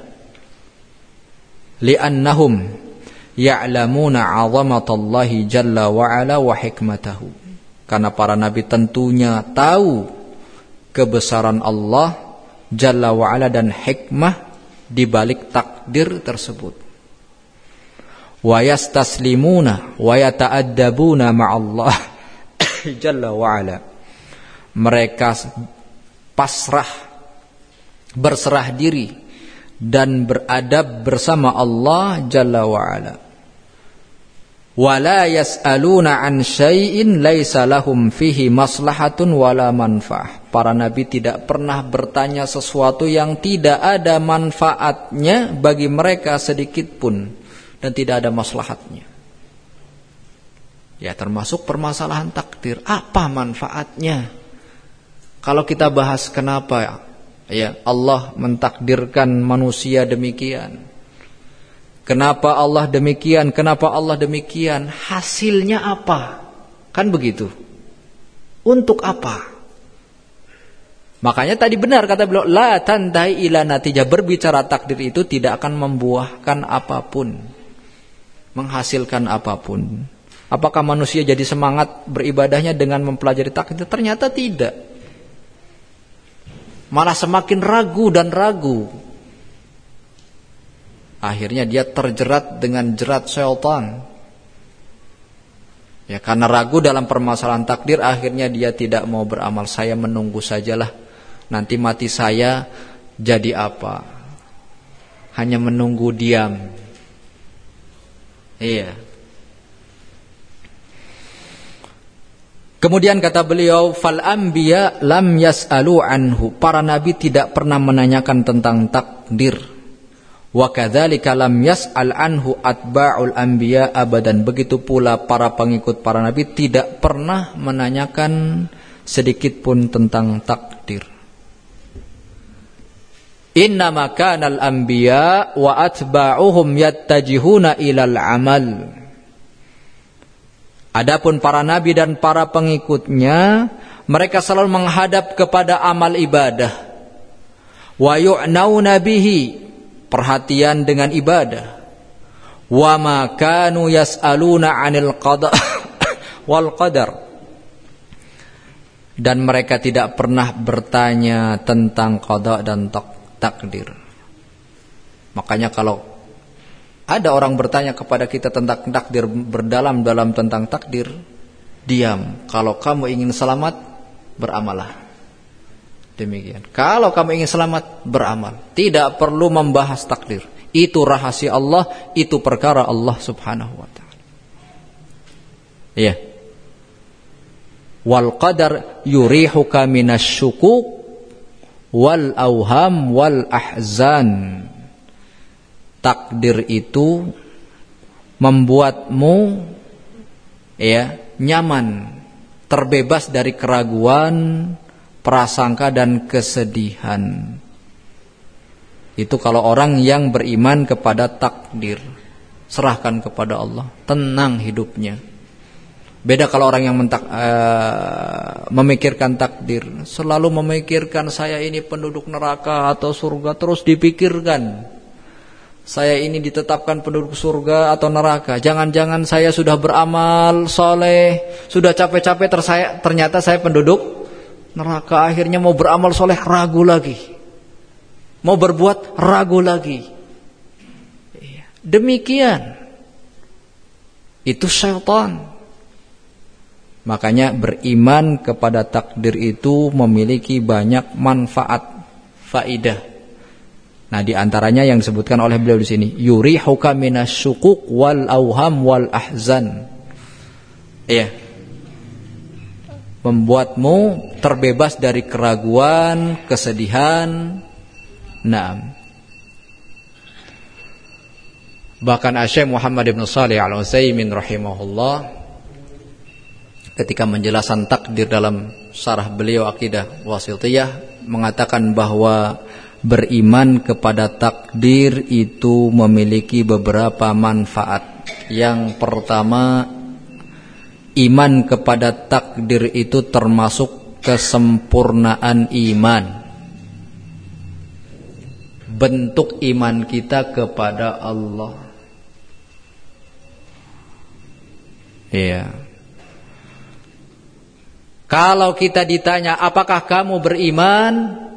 Li'annahum ya'lamuna 'azamatallahi jalla wa 'ala wa hikmatahu. Karena para nabi tentunya tahu kebesaran Allah Jalla wa'ala dan hikmah di balik takdir tersebut. Wa yastaslimuna wa yata'addabuna ma'allah Jalla wa'ala. Mereka pasrah, berserah diri dan beradab bersama Allah Jalla wa'ala. wala yas'aluna an syai'in laisa lahum fihi maslahatun wala manfaah. Para nabi tidak pernah bertanya sesuatu yang tidak ada manfaatnya bagi mereka sedikit pun dan tidak ada maslahatnya. Ya, termasuk permasalahan takdir. Apa manfaatnya? Kalau kita bahas kenapa ya Allah mentakdirkan manusia demikian, kenapa Allah demikian, kenapa Allah demikian, hasilnya apa? Kan begitu. Untuk apa? Makanya tadi benar kata beliau, la tantahi ila natijah. Berbicara takdir itu tidak akan membuahkan apapun, menghasilkan apapun. Apakah manusia jadi semangat beribadahnya dengan mempelajari takdir? Ternyata tidak. Malah semakin ragu dan ragu. Akhirnya dia terjerat dengan jerat syaitan. Ya, karena ragu dalam permasalahan takdir, akhirnya dia tidak mau beramal. Saya menunggu sajalah, nanti mati saya jadi apa? Hanya menunggu diam. Iya. Kemudian kata beliau, fal anbiya lam yas'alu anhu. Para nabi tidak pernah menanyakan tentang takdir. Wa kadzalika lam yas'al anhu atba'ul anbiya abadan. Begitu pula para pengikut para nabi tidak pernah menanyakan sedikit pun tentang takdir. Innama kanal anbiya wa atba'uhum yattajihuna ilal amal. Adapun para nabi dan para pengikutnya, mereka selalu menghadap kepada amal ibadah. Wa yu'nauna bihi, perhatian dengan ibadah. Wa ma kanu yas'aluna 'anil qada wal qadar. Dan mereka tidak pernah bertanya tentang qada dan takdir. Makanya kalau ada orang bertanya kepada kita tentang takdir, berdalam-dalam tentang takdir, diam. Kalau kamu ingin selamat, beramalah. Demikian. Kalau kamu ingin selamat, beramal. Tidak perlu membahas takdir. Itu rahasia Allah, itu perkara Allah Subhanahu wa taala. Iya. Wal qadar yurihuka minasyukuk wal auham wal ahzan. Takdir itu membuatmu ya nyaman, terbebas dari keraguan, prasangka dan kesedihan. Itu kalau orang yang beriman kepada takdir, serahkan kepada Allah, tenang hidupnya. Beda kalau orang yang memikirkan takdir, selalu memikirkan saya ini penduduk neraka atau surga, terus dipikirkan. Saya ini ditetapkan penduduk surga atau neraka. Jangan-jangan saya sudah beramal soleh, sudah capek-capek ternyata saya penduduk neraka. Akhirnya mau beramal soleh ragu lagi, mau berbuat ragu lagi. Demikian. Itu syaitan. Makanya beriman kepada takdir itu memiliki banyak manfaat, faidah. Nah, di antaranya yang disebutkan oleh beliau di sini, yurihuka minasyukuk wal auham wal ahzan. Iya. Membuatmu terbebas dari keraguan, kesedihan. Naam. Bahkan Syekh Muhammad ibn Shalih Al-Utsaimin rahimahullah ketika menjelaskan takdir dalam syarah beliau Aqidah Wasithiyah mengatakan bahwa beriman kepada takdir itu memiliki beberapa manfaat. Yang pertama, iman kepada takdir itu termasuk kesempurnaan iman. Bentuk iman kita kepada Allah. Iya. Kalau kita ditanya, apakah kamu beriman?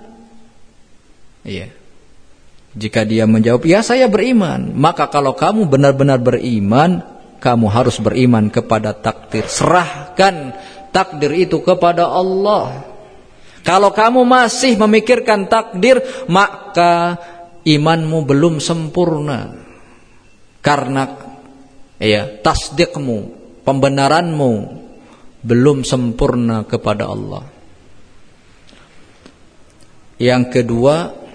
Iya. Jika dia menjawab, ya saya beriman, maka kalau kamu benar-benar beriman, kamu harus beriman kepada takdir. Serahkan takdir itu kepada Allah. Kalau kamu masih memikirkan takdir, maka imanmu belum sempurna. Karena tasdikmu, pembenaranmu belum sempurna kepada Allah. Yang kedua,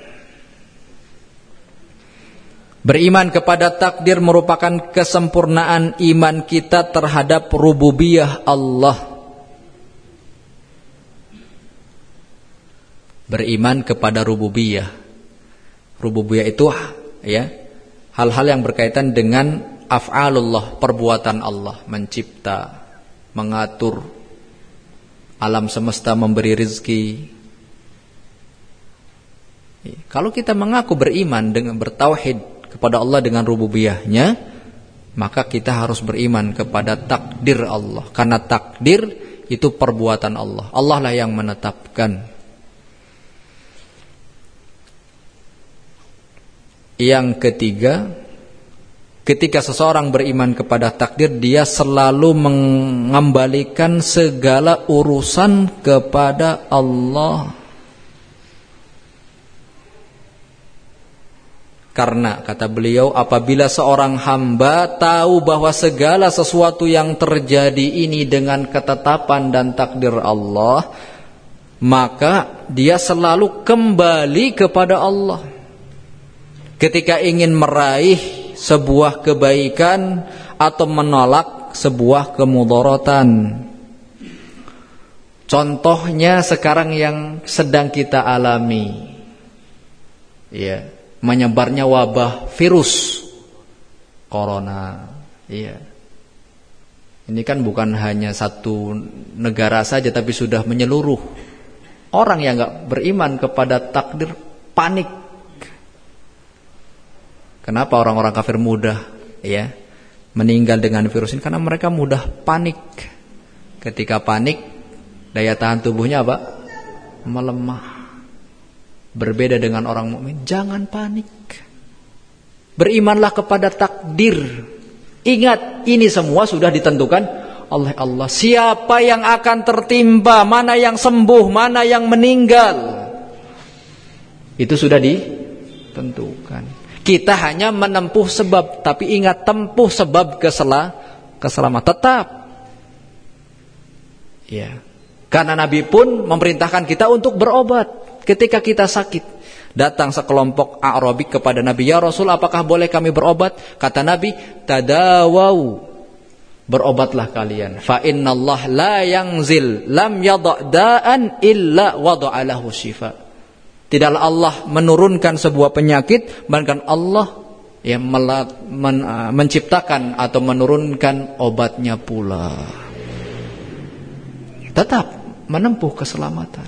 beriman kepada takdir merupakan kesempurnaan iman kita terhadap rububiyah Allah. Beriman kepada rububiyah. Rububiyah itu hal-hal yang berkaitan dengan af'alullah, perbuatan Allah, mencipta, mengatur alam semesta, memberi rezeki. Kalau kita mengaku beriman dengan bertauhid kepada Allah dengan rububiyahnya, maka kita harus beriman kepada takdir Allah, karena takdir itu perbuatan Allah. Allah lah yang menetapkan. Yang ketiga, ketika seseorang beriman kepada takdir, dia selalu mengembalikan segala urusan kepada Allah. Karena kata beliau, apabila seorang hamba tahu bahwa segala sesuatu yang terjadi ini dengan ketetapan dan takdir Allah, maka dia selalu kembali kepada Allah. Ketika ingin meraih sebuah kebaikan atau menolak sebuah kemudaratan. Contohnya sekarang yang sedang kita alami, menyebarnya wabah virus corona. Ini kan bukan hanya satu negara saja, tapi sudah menyeluruh. Orang yang gak beriman kepada takdir panik. Kenapa orang-orang kafir mudah meninggal dengan virus ini? Karena mereka mudah panik. Ketika panik, daya tahan tubuhnya melemah. Berbeda dengan orang mukmin, jangan panik. Berimanlah kepada takdir. Ingat, ini semua sudah ditentukan oleh Allah. Siapa yang akan tertimpa, mana yang sembuh, mana yang meninggal, itu sudah ditentukan. Kita hanya menempuh sebab, tapi ingat, tempuh sebab keselamatan tetap. Karena Nabi pun memerintahkan kita untuk berobat ketika kita sakit. Datang sekelompok A'rabi kepada Nabi, "Ya Rasul, apakah boleh kami berobat?" Kata Nabi, "Tadawau." Berobatlah kalian. Fa innallaha la yanzil lam yadha' da'an illa wada'a lahu syifa. Tidaklah Allah menurunkan sebuah penyakit, melainkan Allah yang menciptakan atau menurunkan obatnya pula. Tetap menempuh keselamatan.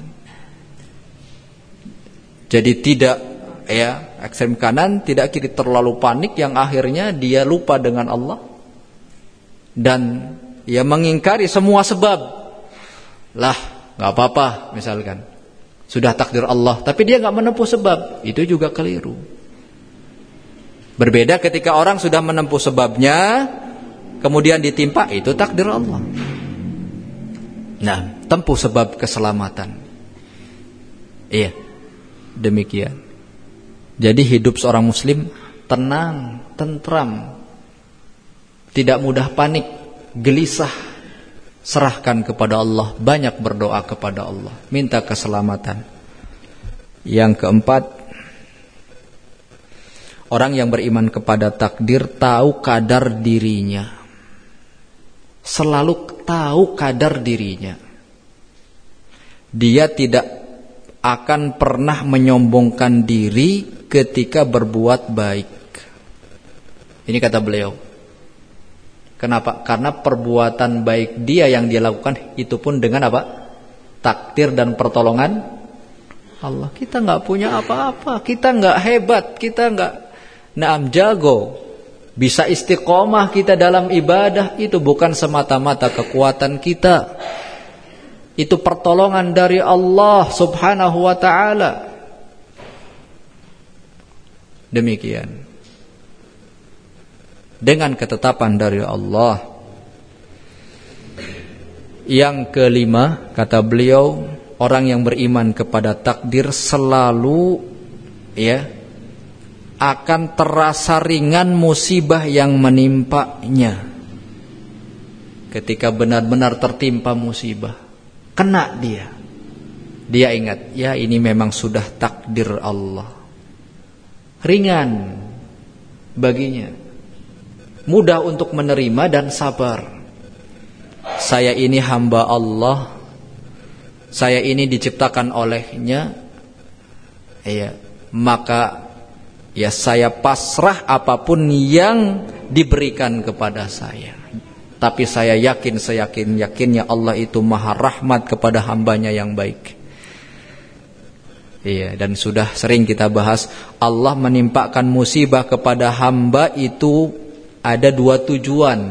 Jadi tidak ekstrem kanan, tidak kiri, terlalu panik yang akhirnya dia lupa dengan Allah dan mengingkari semua sebab. Lah, enggak apa-apa misalkan. Sudah takdir Allah, tapi dia gak menempuh sebab. Itu juga keliru. Berbeda ketika orang sudah menempuh sebabnya, kemudian ditimpa, itu takdir Allah. Nah, tempuh sebab keselamatan. Demikian. Jadi hidup seorang muslim tenang, tentram, tidak mudah panik, gelisah. Serahkan kepada Allah, banyak berdoa kepada Allah, minta keselamatan. Yang keempat, orang yang beriman kepada takdir tahu kadar dirinya. Selalu tahu kadar dirinya. Dia tidak akan pernah menyombongkan diri ketika berbuat baik. Ini kata beliau. Kenapa? Karena perbuatan baik dia yang dia lakukan itu pun dengan takdir dan pertolongan Allah. Kita gak punya apa-apa, kita gak hebat, kita gak jago. Bisa istiqomah kita dalam ibadah, itu bukan semata-mata kekuatan kita. Itu pertolongan dari Allah subhanahu wa ta'ala. Demikian. Dengan ketetapan dari Allah. Yang kelima, kata beliau, orang yang beriman kepada takdir selalu akan terasa ringan musibah yang menimpanya. Ketika benar-benar tertimpa musibah, kena dia ingat, ya ini memang sudah takdir Allah. Ringan baginya, mudah untuk menerima dan sabar. Saya ini hamba Allah, saya ini diciptakan olehnya, ya, maka ya saya pasrah apapun yang diberikan kepada saya. Tapi saya yakin, seyakin-yakinnya Allah itu maha rahmat kepada hambanya yang baik. Iya, dan sudah sering kita bahas, Allah menimpakan musibah kepada hamba itu ada dua tujuan.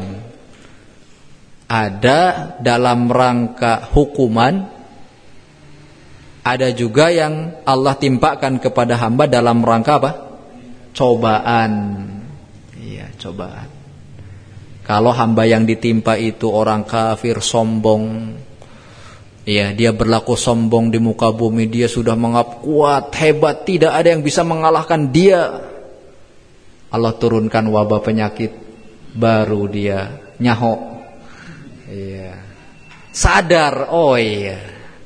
Ada dalam rangka hukuman, ada juga yang Allah timpakan kepada hamba dalam rangka apa? Cobaan. Iya, cobaan. Kalau hamba yang ditimpa itu orang kafir, sombong, ya, dia berlaku sombong di muka bumi, dia sudah menganggap kuat, hebat, tidak ada yang bisa mengalahkan dia. Allah turunkan wabah penyakit, baru dia nyahok. Iya. Sadar, oh iya.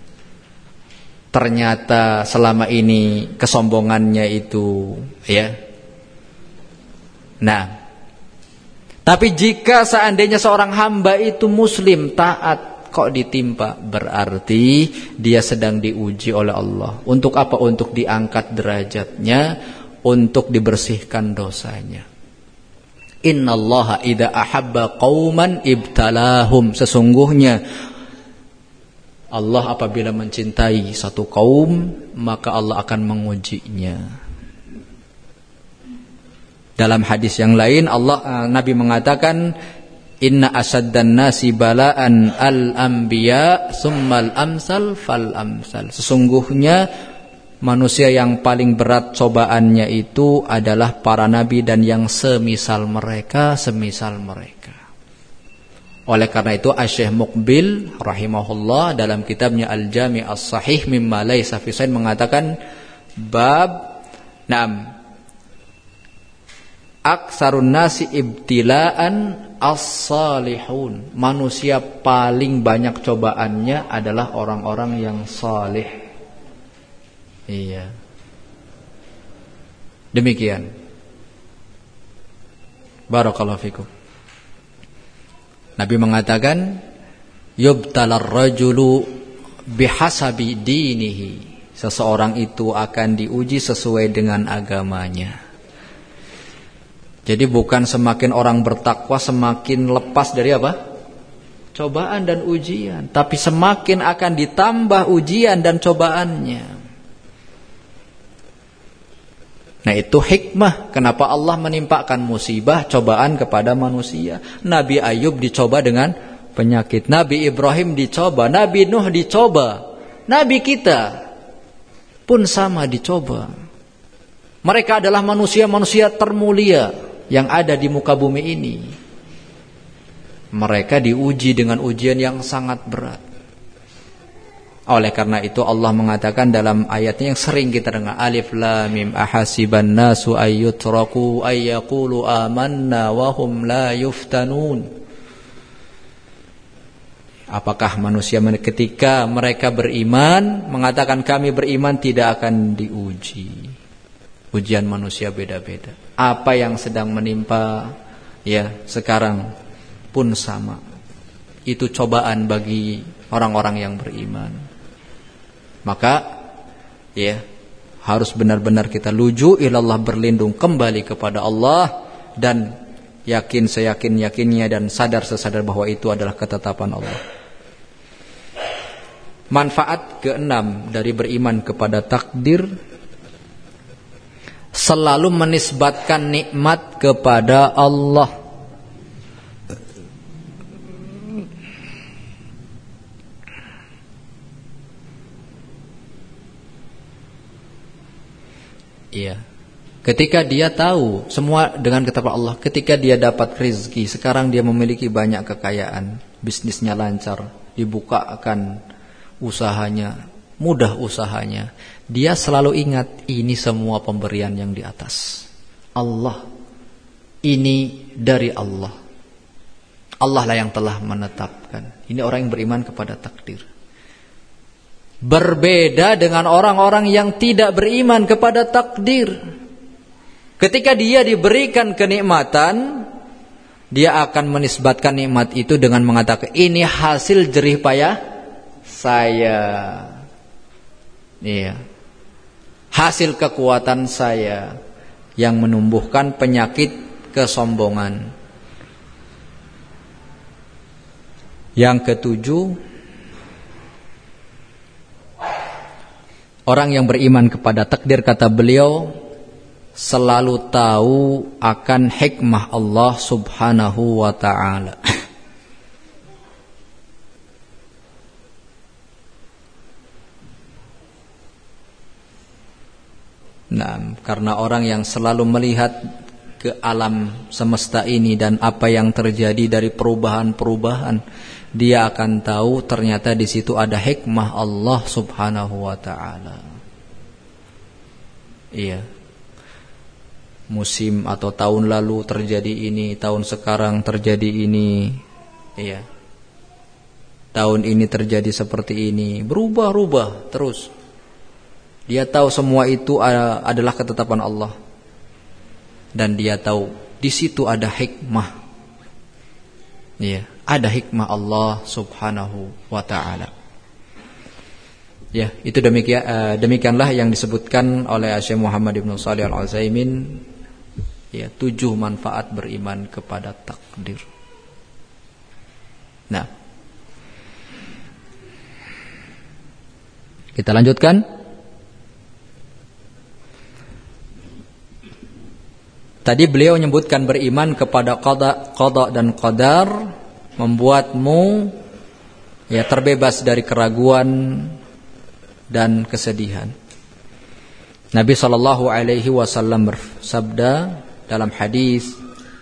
Ternyata selama ini kesombongannya itu, ya. Nah, tapi jika seandainya seorang hamba itu muslim, taat, kok ditimpa, berarti dia sedang diuji oleh Allah. Untuk apa? Untuk diangkat derajatnya, untuk dibersihkan dosanya. Innallaha idza ahabba qauman ibtalahum. Sesungguhnya Allah apabila mencintai satu kaum, maka Allah akan mengujinya. Dalam hadis yang lain Nabi mengatakan, inna asaddan nasi bala'an al-anbiya summal amsal fal amsal. Sesungguhnya manusia yang paling berat cobaannya itu adalah para nabi dan yang semisal mereka. Oleh karena itu Asy-Syaikh Muqbil rahimahullah dalam kitabnya Al-Jami' As-Sahih mimma laysa fi Sahih mengatakan, bab aksarun nasi ibtilaan as-salihun. Manusia paling banyak cobaannya adalah orang-orang yang salih. Iya. Demikian. Barakallahu fikum. Nabi mengatakan, yubtalar rajulu bihasabi dinihi. Seseorang itu akan diuji sesuai dengan agamanya. Jadi bukan semakin orang bertakwa semakin lepas dari apa? Cobaan dan ujian. Tapi semakin akan ditambah ujian dan cobaannya. Nah, itu hikmah kenapa Allah menimpakan musibah, cobaan kepada manusia. Nabi Ayub dicoba dengan penyakit, Nabi Ibrahim dicoba, Nabi Nuh dicoba, Nabi kita pun sama dicoba. Mereka adalah manusia-manusia termulia yang ada di muka bumi ini. Mereka diuji dengan ujian yang sangat berat. Oleh karena itu Allah mengatakan dalam ayatnya yang sering kita dengar, Alif Lam Mim ahasiban nasu ayyutraku ayyaqulu amanna wa hum la yuftanun. Apakah manusia ketika mereka beriman mengatakan kami beriman tidak akan diuji? Ujian manusia beda-beda. Apa yang sedang menimpa ya sekarang pun sama. Itu cobaan bagi orang-orang yang beriman. Maka ya harus benar-benar kita luju ilallah, berlindung kembali kepada Allah dan yakin seyakin-yakinnya dan sadar sesadar bahwa itu adalah ketetapan Allah. Manfaat keenam dari beriman kepada takdir, selalu menisbatkan nikmat kepada Allah. Iya. Ketika dia tahu semua dengan ketetapan Allah, ketika dia dapat rezeki, sekarang dia memiliki banyak kekayaan, bisnisnya lancar, dibukakan usahanya, mudah usahanya, dia selalu ingat ini semua pemberian yang di atas. Allah. Ini dari Allah. Allah lah yang telah menetapkan. Ini orang yang beriman kepada takdir. Berbeda dengan orang-orang yang tidak beriman kepada takdir. Ketika dia diberikan kenikmatan, dia akan menisbatkan nikmat itu dengan mengatakan, ini hasil jerih payah saya. Iya. Hasil kekuatan saya yang menumbuhkan penyakit kesombongan. Yang ketujuh, orang yang beriman kepada takdir, kata beliau, selalu tahu akan hikmah Allah Subhanahu wa ta'ala. Nah, karena orang yang selalu melihat ke alam semesta ini dan apa yang terjadi dari perubahan-perubahan, dia akan tahu ternyata di situ ada hikmah Allah Subhanahu wa ta'ala. Iya. Musim atau tahun lalu terjadi ini, tahun sekarang terjadi ini. Iya. Tahun ini terjadi seperti ini, berubah-ubah terus. Dia tahu semua itu adalah ketetapan Allah. Dan dia tahu di situ ada hikmah. Iya, ada hikmah Allah Subhanahu wa ta'ala. Ya, itu demikianlah yang disebutkan oleh Syekh Muhammad Ibn Shalih Al-Utsaimin. Ya, 7 manfaat beriman kepada takdir. Nah, kita lanjutkan. Tadi beliau menyebutkan beriman kepada qada dan qadar membuatmu ya terbebas dari keraguan dan kesedihan. Nabi SAW bersabda dalam hadis,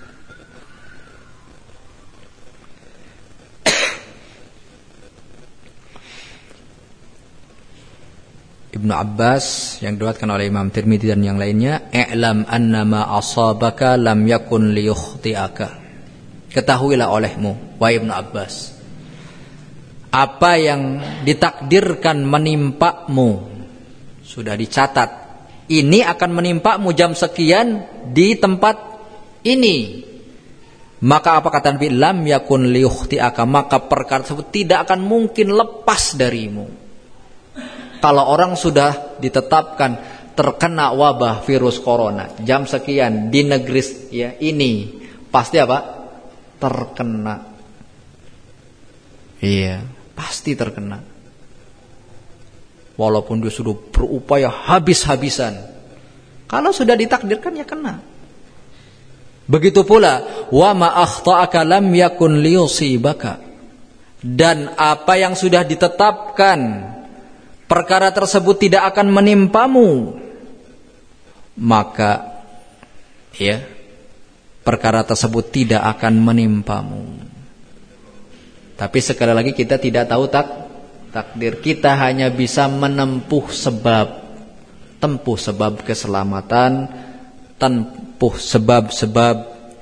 Ibnu Abbas yang diriwayatkan oleh Imam Tirmidzi dan yang lainnya, "I'lam annama asabaka lam yakun liyukhti'aka." Ketahuilah olehmu, wahai Ibnu Abbas, apa yang ditakdirkan menimpamu sudah dicatat. Ini akan menimpamu jam sekian di tempat ini. Maka apa kata Nabi? Lam yakun liyukhti'aka, maka perkara tersebut tidak akan mungkin lepas darimu. Kalau orang sudah ditetapkan terkena wabah virus corona jam sekian di negeri ya ini, pasti apa? Terkena. Iya, pasti terkena. Walaupun dia sudah berupaya habis-habisan, kalau sudah ditakdirkan ya kena. Begitu pula wa ma akhta'aka lam yakun liyusibaka, dan apa yang sudah ditetapkan perkara tersebut tidak akan menimpamu, maka ya perkara tersebut tidak akan menimpamu. Tapi sekali lagi kita tidak tahu takdir. Kita hanya bisa menempuh sebab, tempuh sebab keselamatan, tempuh sebab-sebab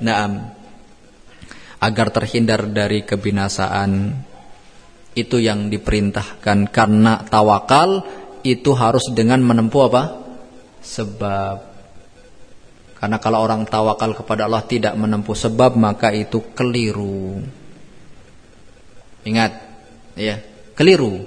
agar terhindar dari kebinasaan. Itu yang diperintahkan, karena tawakal itu harus dengan menempuh apa? Sebab. Karena kalau orang tawakal kepada Allah tidak menempuh sebab, maka itu keliru. Ingat, ya, keliru.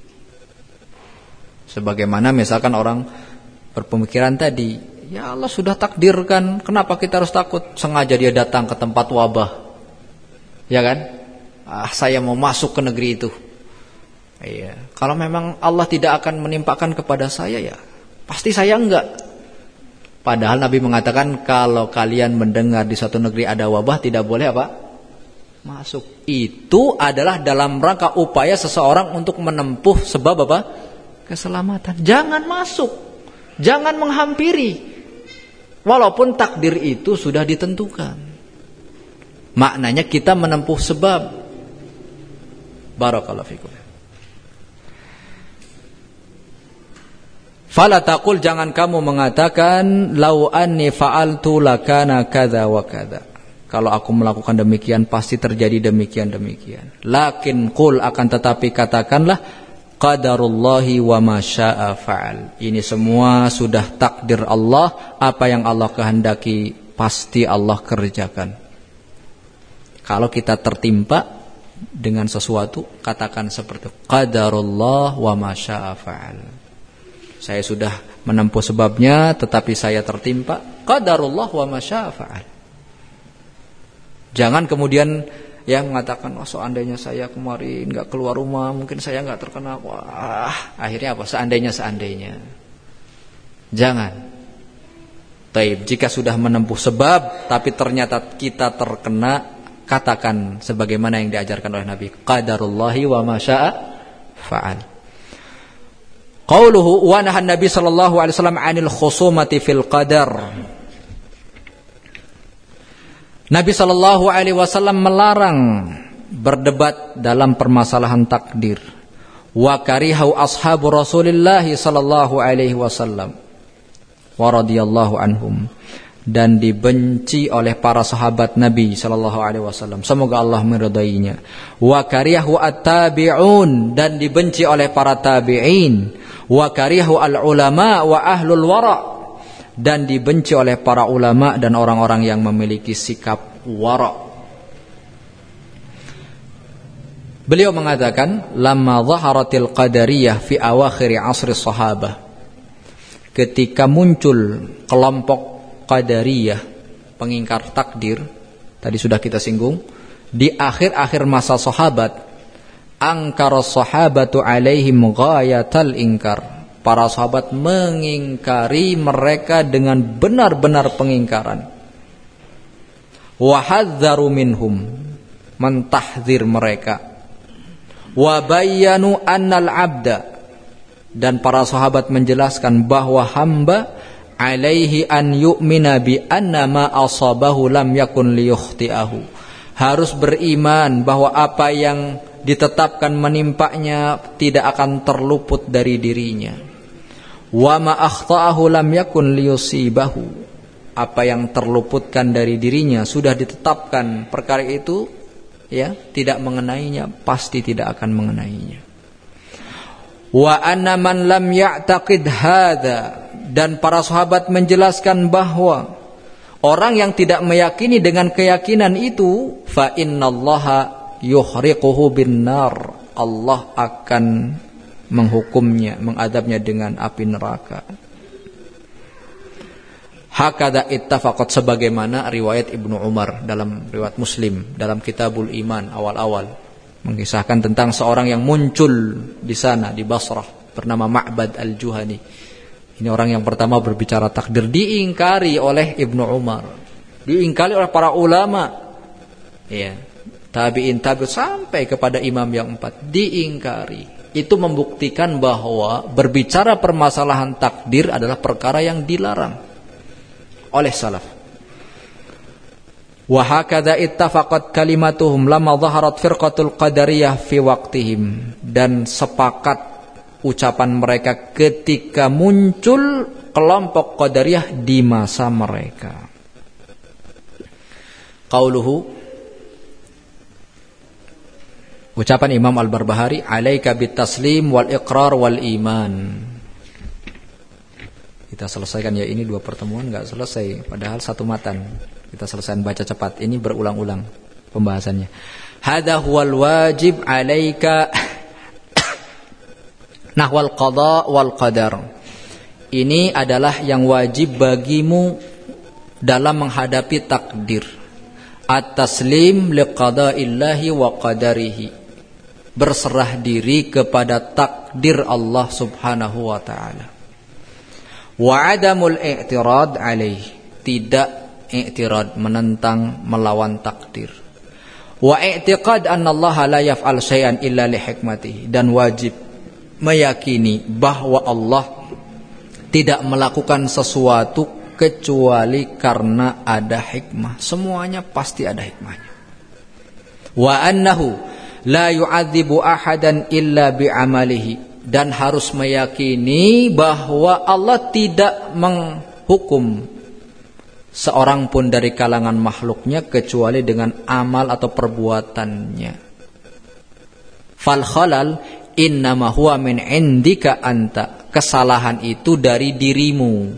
Sebagaimana misalkan orang berpemikiran tadi, ya Allah sudah takdirkan, kenapa kita harus takut? Sengaja dia datang ke tempat wabah, ya kan? Saya mau masuk ke negeri itu. Iya. Kalau memang Allah tidak akan menimpakan kepada saya, ya pasti saya enggak. Padahal Nabi mengatakan kalau kalian mendengar di suatu negeri ada wabah, tidak boleh apa? Masuk. Itu adalah dalam rangka upaya seseorang untuk menempuh sebab apa? Keselamatan. Jangan masuk, jangan menghampiri, walaupun takdir itu sudah ditentukan. Maknanya kita menempuh sebab. Barakallahu fikum. Fala taqul, jangan kamu mengatakan lau anni fa'altu lakana kadza wa kadza. Kalau aku melakukan demikian pasti terjadi demikian. Lakin qul, akan tetapi katakanlah qadarullahi wa ma syaa fa'al. Ini semua sudah takdir Allah, apa yang Allah kehendaki pasti Allah kerjakan. Kalau kita tertimpa dengan sesuatu, katakan seperti qadarullah wa ma syaa fa'al. Saya sudah menempuh sebabnya, tetapi saya tertimpa. Qadarullah wa ma syaa fa'al. Jangan kemudian mengatakan, seandainya saya kemarin nggak keluar rumah, mungkin saya nggak terkena. Wah, akhirnya apa? Seandainya. Jangan. Taib, jika sudah menempuh sebab, tapi ternyata kita terkena, katakan sebagaimana yang diajarkan oleh Nabi. Qadarullahi wa ma syaa fa'al. Qauluhu wa nahan Nabi sallallahu alaihi wasallam 'anil khusumati fil qadar. Nabi sallallahu alaihi wasallam melarang berdebat dalam permasalahan takdir. Wa karihu ashabu Rasulillah sallallahu alaihi wasallam wa radhiyallahu anhum, dan dibenci oleh para sahabat Nabi sallallahu alaihi wasallam, semoga Allah meridainya. Wa karihu at-tabi'un, dan dibenci oleh para tabi'in. Wa karihu al-ulama wa ahlul wara', dan dibenci oleh para ulama dan orang-orang yang memiliki sikap wara'. Beliau mengatakan, lamma zaharatil qadariyah fi awakhir asri sahabah, ketika muncul kelompok qadariyah, pengingkar takdir, tadi sudah kita singgung, di akhir-akhir masa sahabat, angkara sahabatu alaihim ghayatal ingkar, para sahabat mengingkari mereka dengan benar-benar pengingkaran. Wa hadzaru minhum, mentahdzir mereka. Wa bayyanu annal abda, dan para sahabat menjelaskan bahwa hamba alaihi an yu'mina bi anna ma asabahu lam yakun liyukhti'ahu, harus beriman bahwa apa yang ditetapkan menimpanya tidak akan terluput dari dirinya. Wa ma akhta'ahu lam yakun liyusibahu, apa yang terluputkan dari dirinya sudah ditetapkan perkara itu tidak mengenainya, pasti tidak akan mengenainya. Wa anna man lam ya'taqid hadza, dan para sahabat menjelaskan bahwa orang yang tidak meyakini dengan keyakinan itu, fa innallaha yuhriquhu bin nar, Allah akan menghukumnya, mengadabnya dengan api neraka. Hakada ittafaqat, sebagaimana riwayat Ibnu Umar dalam riwayat Muslim dalam Kitabul Iman awal-awal mengisahkan tentang seorang yang muncul di sana di Basrah bernama Ma'bad al-Juhani. Ini orang yang pertama berbicara takdir, diingkari oleh Ibnu Umar, diingkari oleh para ulama, tabi'in, sampai kepada imam yang 4 diingkari. Itu membuktikan bahwa berbicara permasalahan takdir adalah perkara yang dilarang oleh salaf. Wa hakadha ittafaqat kalimatuhum lamma dhaharat firqatul qadariyah fi waqtihim, dan sepakat ucapan mereka ketika muncul kelompok qadariyah di masa mereka. Qauluhu, ucapan Imam Al-Barbahari, alaika bitaslim wal iqrar wal iman. Kita selesaikan ini 2 pertemuan enggak selesai, padahal 1 matan. Kita selesaikan baca cepat, ini berulang-ulang pembahasannya. Hadza huwal wajib alaika nahwal qada wal qadar. Ini adalah yang wajib bagimu dalam menghadapi takdir. At-taslim liqada'illahi wa qadarihi, berserah diri kepada takdir Allah Subhanahu wa taala. Wa adamul i'tirad alaih, tidak i'tirad, menentang, melawan takdir. Wa i'tiqad anna Allah la yaf'al syai'an illa li hikmatihi, dan wajib meyakini bahwa Allah tidak melakukan sesuatu kecuali karena ada hikmah. Semuanya pasti ada hikmahnya. Wa annahu la yu'adzibu ahadan illa bi'amalihi, dan harus meyakini bahwa Allah tidak menghukum seorang pun dari kalangan makhluknya kecuali dengan amal atau perbuatannya. Fal khalal innama huwa min indika anta. Kesalahan itu dari dirimu.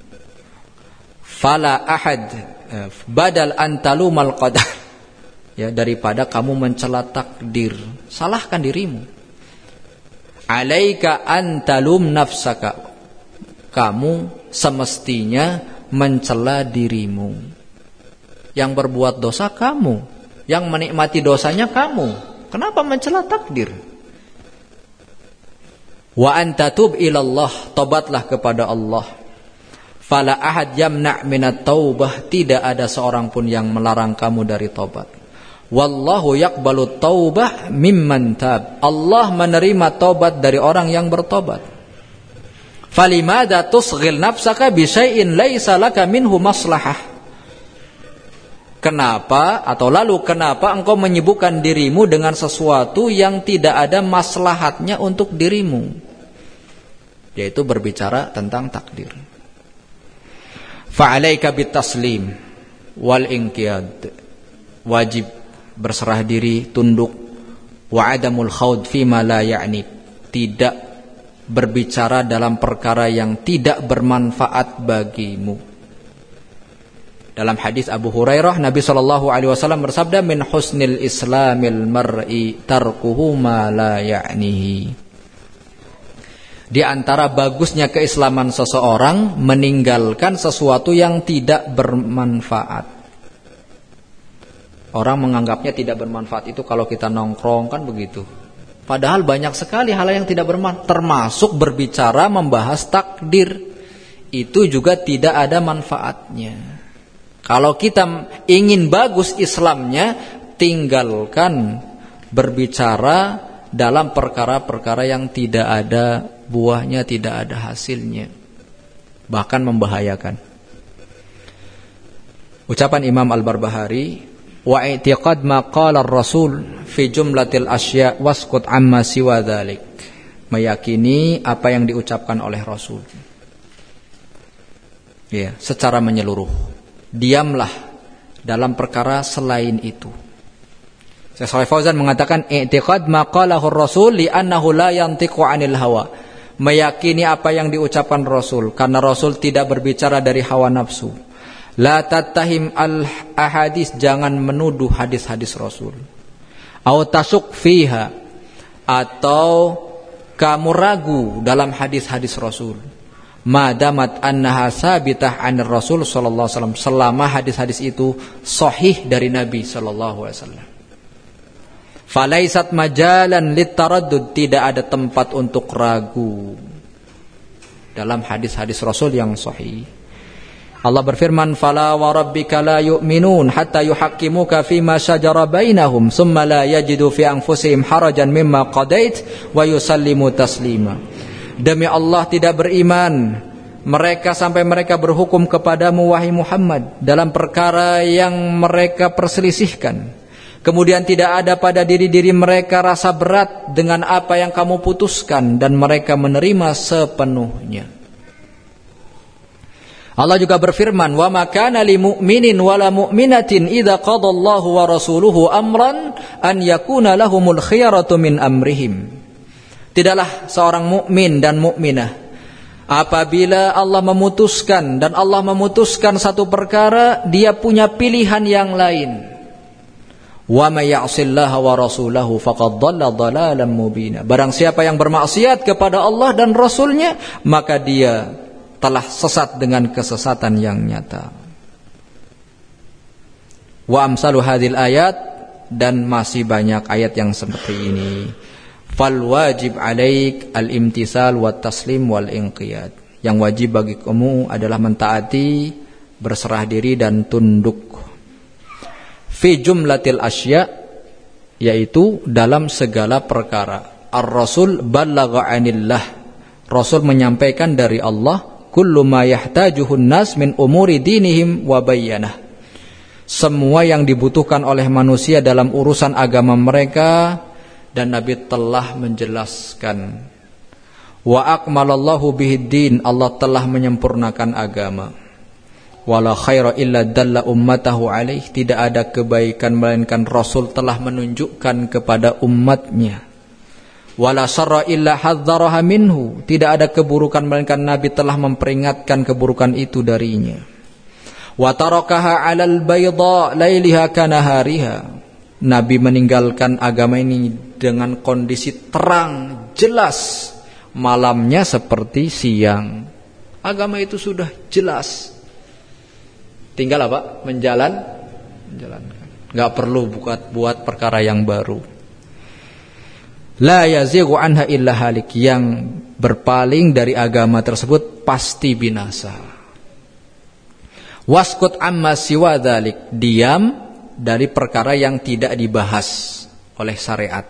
Fala ahad badal antalumal qadar. Ya, daripada kamu mencela takdir, salahkan dirimu. Alaika antalum nafsaka. Kamu semestinya mencela dirimu. Yang berbuat dosa kamu, yang menikmati dosanya kamu. Kenapa mencela takdir? Wa anta tub ilallah, tobatlah kepada Allah. Fala ahad yamna' minat taubah, tidak ada seorang pun yang melarang kamu dari tobat. Wallahu yaqbalu taubah mimman tab. Allah menerima tobat dari orang yang bertobat. Falimada tusghil nafsaka bi syai'in laisa laka minhu maslahah. Kenapa atau lalu kenapa engkau menyibukkan dirimu dengan sesuatu yang tidak ada maslahatnya untuk dirimu? Yaitu berbicara tentang takdir. Fa'alaika bitaslim wal inqiyad. Wajib berserah diri, tunduk. Wa adamul khawd fima la ya'ni. Tidak berbicara dalam perkara yang tidak bermanfaat bagimu. Dalam hadis Abu Hurairah, Nabi SAW bersabda, min husnil islamil mar'i tarkuhu ma la ya'nihi. Di antara bagusnya keislaman seseorang meninggalkan sesuatu yang tidak bermanfaat. Orang menganggapnya tidak bermanfaat itu kalau kita nongkrong, kan begitu. Padahal banyak sekali hal yang tidak bermanfaat, termasuk berbicara membahas takdir. Itu juga tidak ada manfaatnya. Kalau kita ingin bagus Islamnya, tinggalkan berbicara dalam perkara-perkara yang tidak ada buahnya, tidak ada hasilnya, bahkan membahayakan. Ucapan Imam Al-Barbahari, wa i'tiqad ma qala ar-rasul fi jumlatil asya' wasqut amma siwa dzalik. Meyakini apa yang diucapkan oleh Rasul. Ya, secara menyeluruh. Diamlah dalam perkara selain itu. Syekh Shalih Fauzan mengatakan i'tiqad ma qalahu ar-rasul li'annahu la yantiqu 'anil hawa. Meyakini apa yang diucapkan Rasul karena Rasul tidak berbicara dari hawa nafsu. La tattahim al-ahadis, jangan menuduh hadis-hadis Rasul. Au tasuk fiha, atau kamu ragu dalam hadis-hadis Rasul. Madamat annaha sabitah 'anir Rasul sallallahu alaihi wasallam, selama hadis-hadis itu sahih dari Nabi sallallahu alaihi wasallam. Falaisat majalan litaraddud, tidak ada tempat untuk ragu dalam hadis-hadis Rasul yang sahih. Allah berfirman, fala wa rabbika la yu'minun hatta yuhaqqimuka fima shajara bainahum thumma la yajidu fi anfusihim harajan mimma qadait wa yusallimu taslima. Demi Allah tidak beriman mereka sampai mereka berhukum kepadamu wahai Muhammad dalam perkara yang mereka perselisihkan. Kemudian tidak ada pada diri-diri mereka rasa berat dengan apa yang kamu putuskan, dan mereka menerima sepenuhnya. Allah juga berfirman, wa ma kana lil mu'minin wala mu'minatin idza qadallahu wa rasuluhu amran an yakuna lahumul khiyaratu min amrihim. Tidaklah seorang mukmin dan mukminah apabila Allah memutuskan dan Allah memutuskan satu perkara, dia punya pilihan yang lain. Wa may ya'sillaha wa rasulahu faqad dhalla dhalalan mubina. Barang siapa yang bermaksiat kepada Allah dan Rasulnya, maka dia telah sesat dengan kesesatan yang nyata. Wa amsalu hadhil ayat, dan masih banyak ayat yang seperti ini. Fal wajib alaik al-imtisal wat taslim wal inqiyad. Yang wajib bagi kamu adalah mentaati, berserah diri dan tunduk. Fi jumlatil asya, yaitu dalam segala perkara. Ar-Rasul ballagha 'anillah. Rasul menyampaikan dari Allah kullu ma yahtajuhun nas min umuri dinihim wa bayyanah. Semua yang dibutuhkan oleh manusia dalam urusan agama mereka, dan Nabi telah menjelaskan Wa akmalallahu bihiddin, Allah telah menyempurnakan agama. Wala khaira illa dalla ummatahu alaih, tidak ada kebaikan melainkan Rasul telah menunjukkan kepada umatnya. Wala syarra illa hadzaraha minhu, tidak ada keburukan melainkan Nabi telah memperingatkan keburukan itu darinya. Wa tarakaha 'alal bayda lailiha kanahariha, Nabi meninggalkan agama ini dengan kondisi terang, jelas, malamnya seperti siang. Agama itu sudah jelas. Tinggal apa? Menjalankan. Enggak perlu buat perkara yang baru. La yazighu anha illa halik, yang berpaling dari agama tersebut pasti binasa. Waskut amma siwa dzalik, diam dari perkara yang tidak dibahas oleh syariat.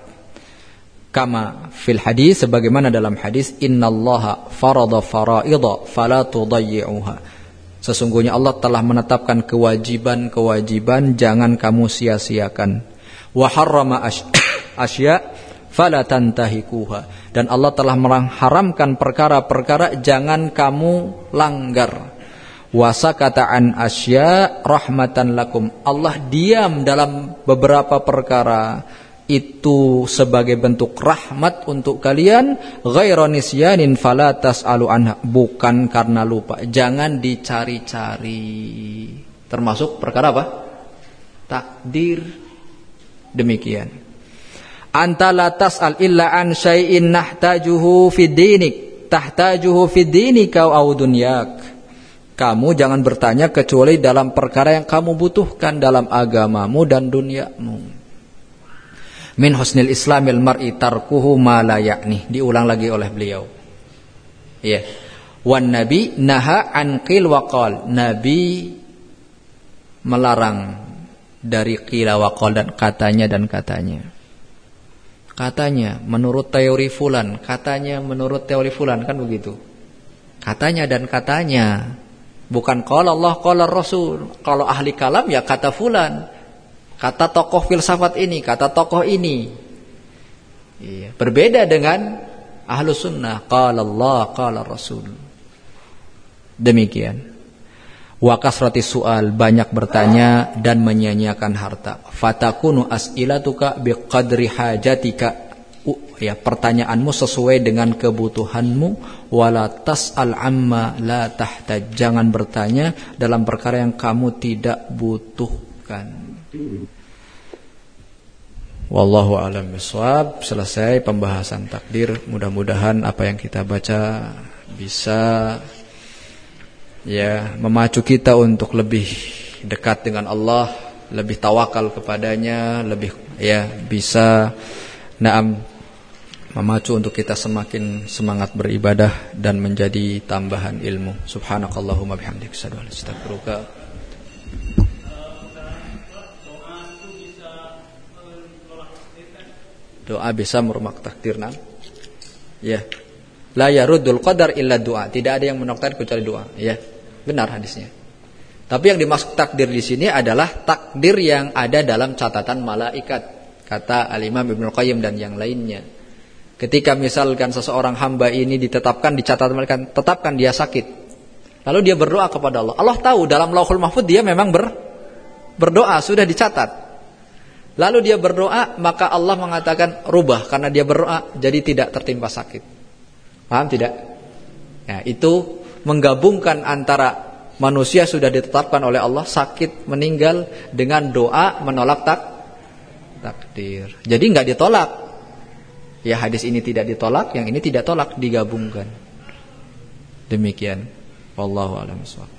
Kama fil hadis, sebagaimana dalam hadis, innallaha farada faraidha fala tudayyi'uha, sesungguhnya Allah telah menetapkan kewajiban-kewajiban, jangan kamu sia-siakan. Wa harrama asya fala tantahikuha, dan Allah telah mengharamkan perkara-perkara, jangan kamu langgar. Wa sakata an asya rahmatan lakum, Allah diam dalam beberapa perkara itu sebagai bentuk rahmat untuk kalian. Ghairu nisyanin fala tas'alu anha, bukan karena lupa, jangan dicari-cari. Termasuk perkara apa? Takdir. Demikian. Anta la tas'al illa an syai'in nahtajuhu fid dinik, tahtajuhu fid dinika aw dunyak. Kamu jangan bertanya kecuali dalam perkara yang kamu butuhkan dalam agamamu dan duniamu. Min husnil islamil mar'i tarkuhu ma la ya'ni, diulang lagi oleh beliau. Ya. Wan nabi naha an qil wa qal, Nabi melarang dari qila wa qal, dan katanya. Katanya menurut teori fulan, katanya menurut teori fulan, kan begitu. Katanya dan katanya. Bukan qala Allah qala Rasul. Kalau ahli kalam ya kata fulan, kata tokoh filsafat ini, kata tokoh ini. Iya, berbeda dengan ahlu sunnah, qala Allah qala Rasul. Demikian. Wa kasrati su'al, banyak bertanya dan menyia-nyiakan harta. Fatakunu as'ilatuka biqadri hajatika, ya, pertanyaanmu sesuai dengan kebutuhanmu. Wala tas'al amma la tahtaj, jangan bertanya dalam perkara yang kamu tidak butuhkan. Wallahu a'lam bishawab. Selesai pembahasan takdir. Mudah-mudahan apa yang kita baca bisa ya memacu kita untuk lebih dekat dengan Allah, lebih tawakal kepadanya, lebih ya bisa memacu untuk kita semakin semangat beribadah dan menjadi tambahan ilmu. Subhanakallahumma bihamdika asyhadu an la ilaha illa anta astaghfiruka. Doa bisa merubah takdir, nah. Ya. La yaruddul qadar illa doa. Tidak ada yang menolak takdir kecuali doa. Ya. Benar hadisnya. Tapi yang dimaksud takdir di sini adalah takdir yang ada dalam catatan malaikat, kata Al-Imam Ibnu Qayyim dan yang lainnya. Ketika misalkan seseorang hamba ini ditetapkan, dicatat malaikat, tetapkan dia sakit, lalu dia berdoa kepada Allah. Allah tahu dalam Lauhul Mahfuz dia memang berdoa, sudah dicatat. Lalu dia berdoa, maka Allah mengatakan rubah, karena dia berdoa jadi tidak tertimpa sakit. Paham tidak? Ya, itu menggabungkan antara manusia sudah ditetapkan oleh Allah sakit, meninggal, dengan doa menolak takdir. Jadi enggak ditolak. Ya, hadis ini tidak ditolak, yang ini tidak tolak, digabungkan. Demikian. Wallahu a'lam bishawab.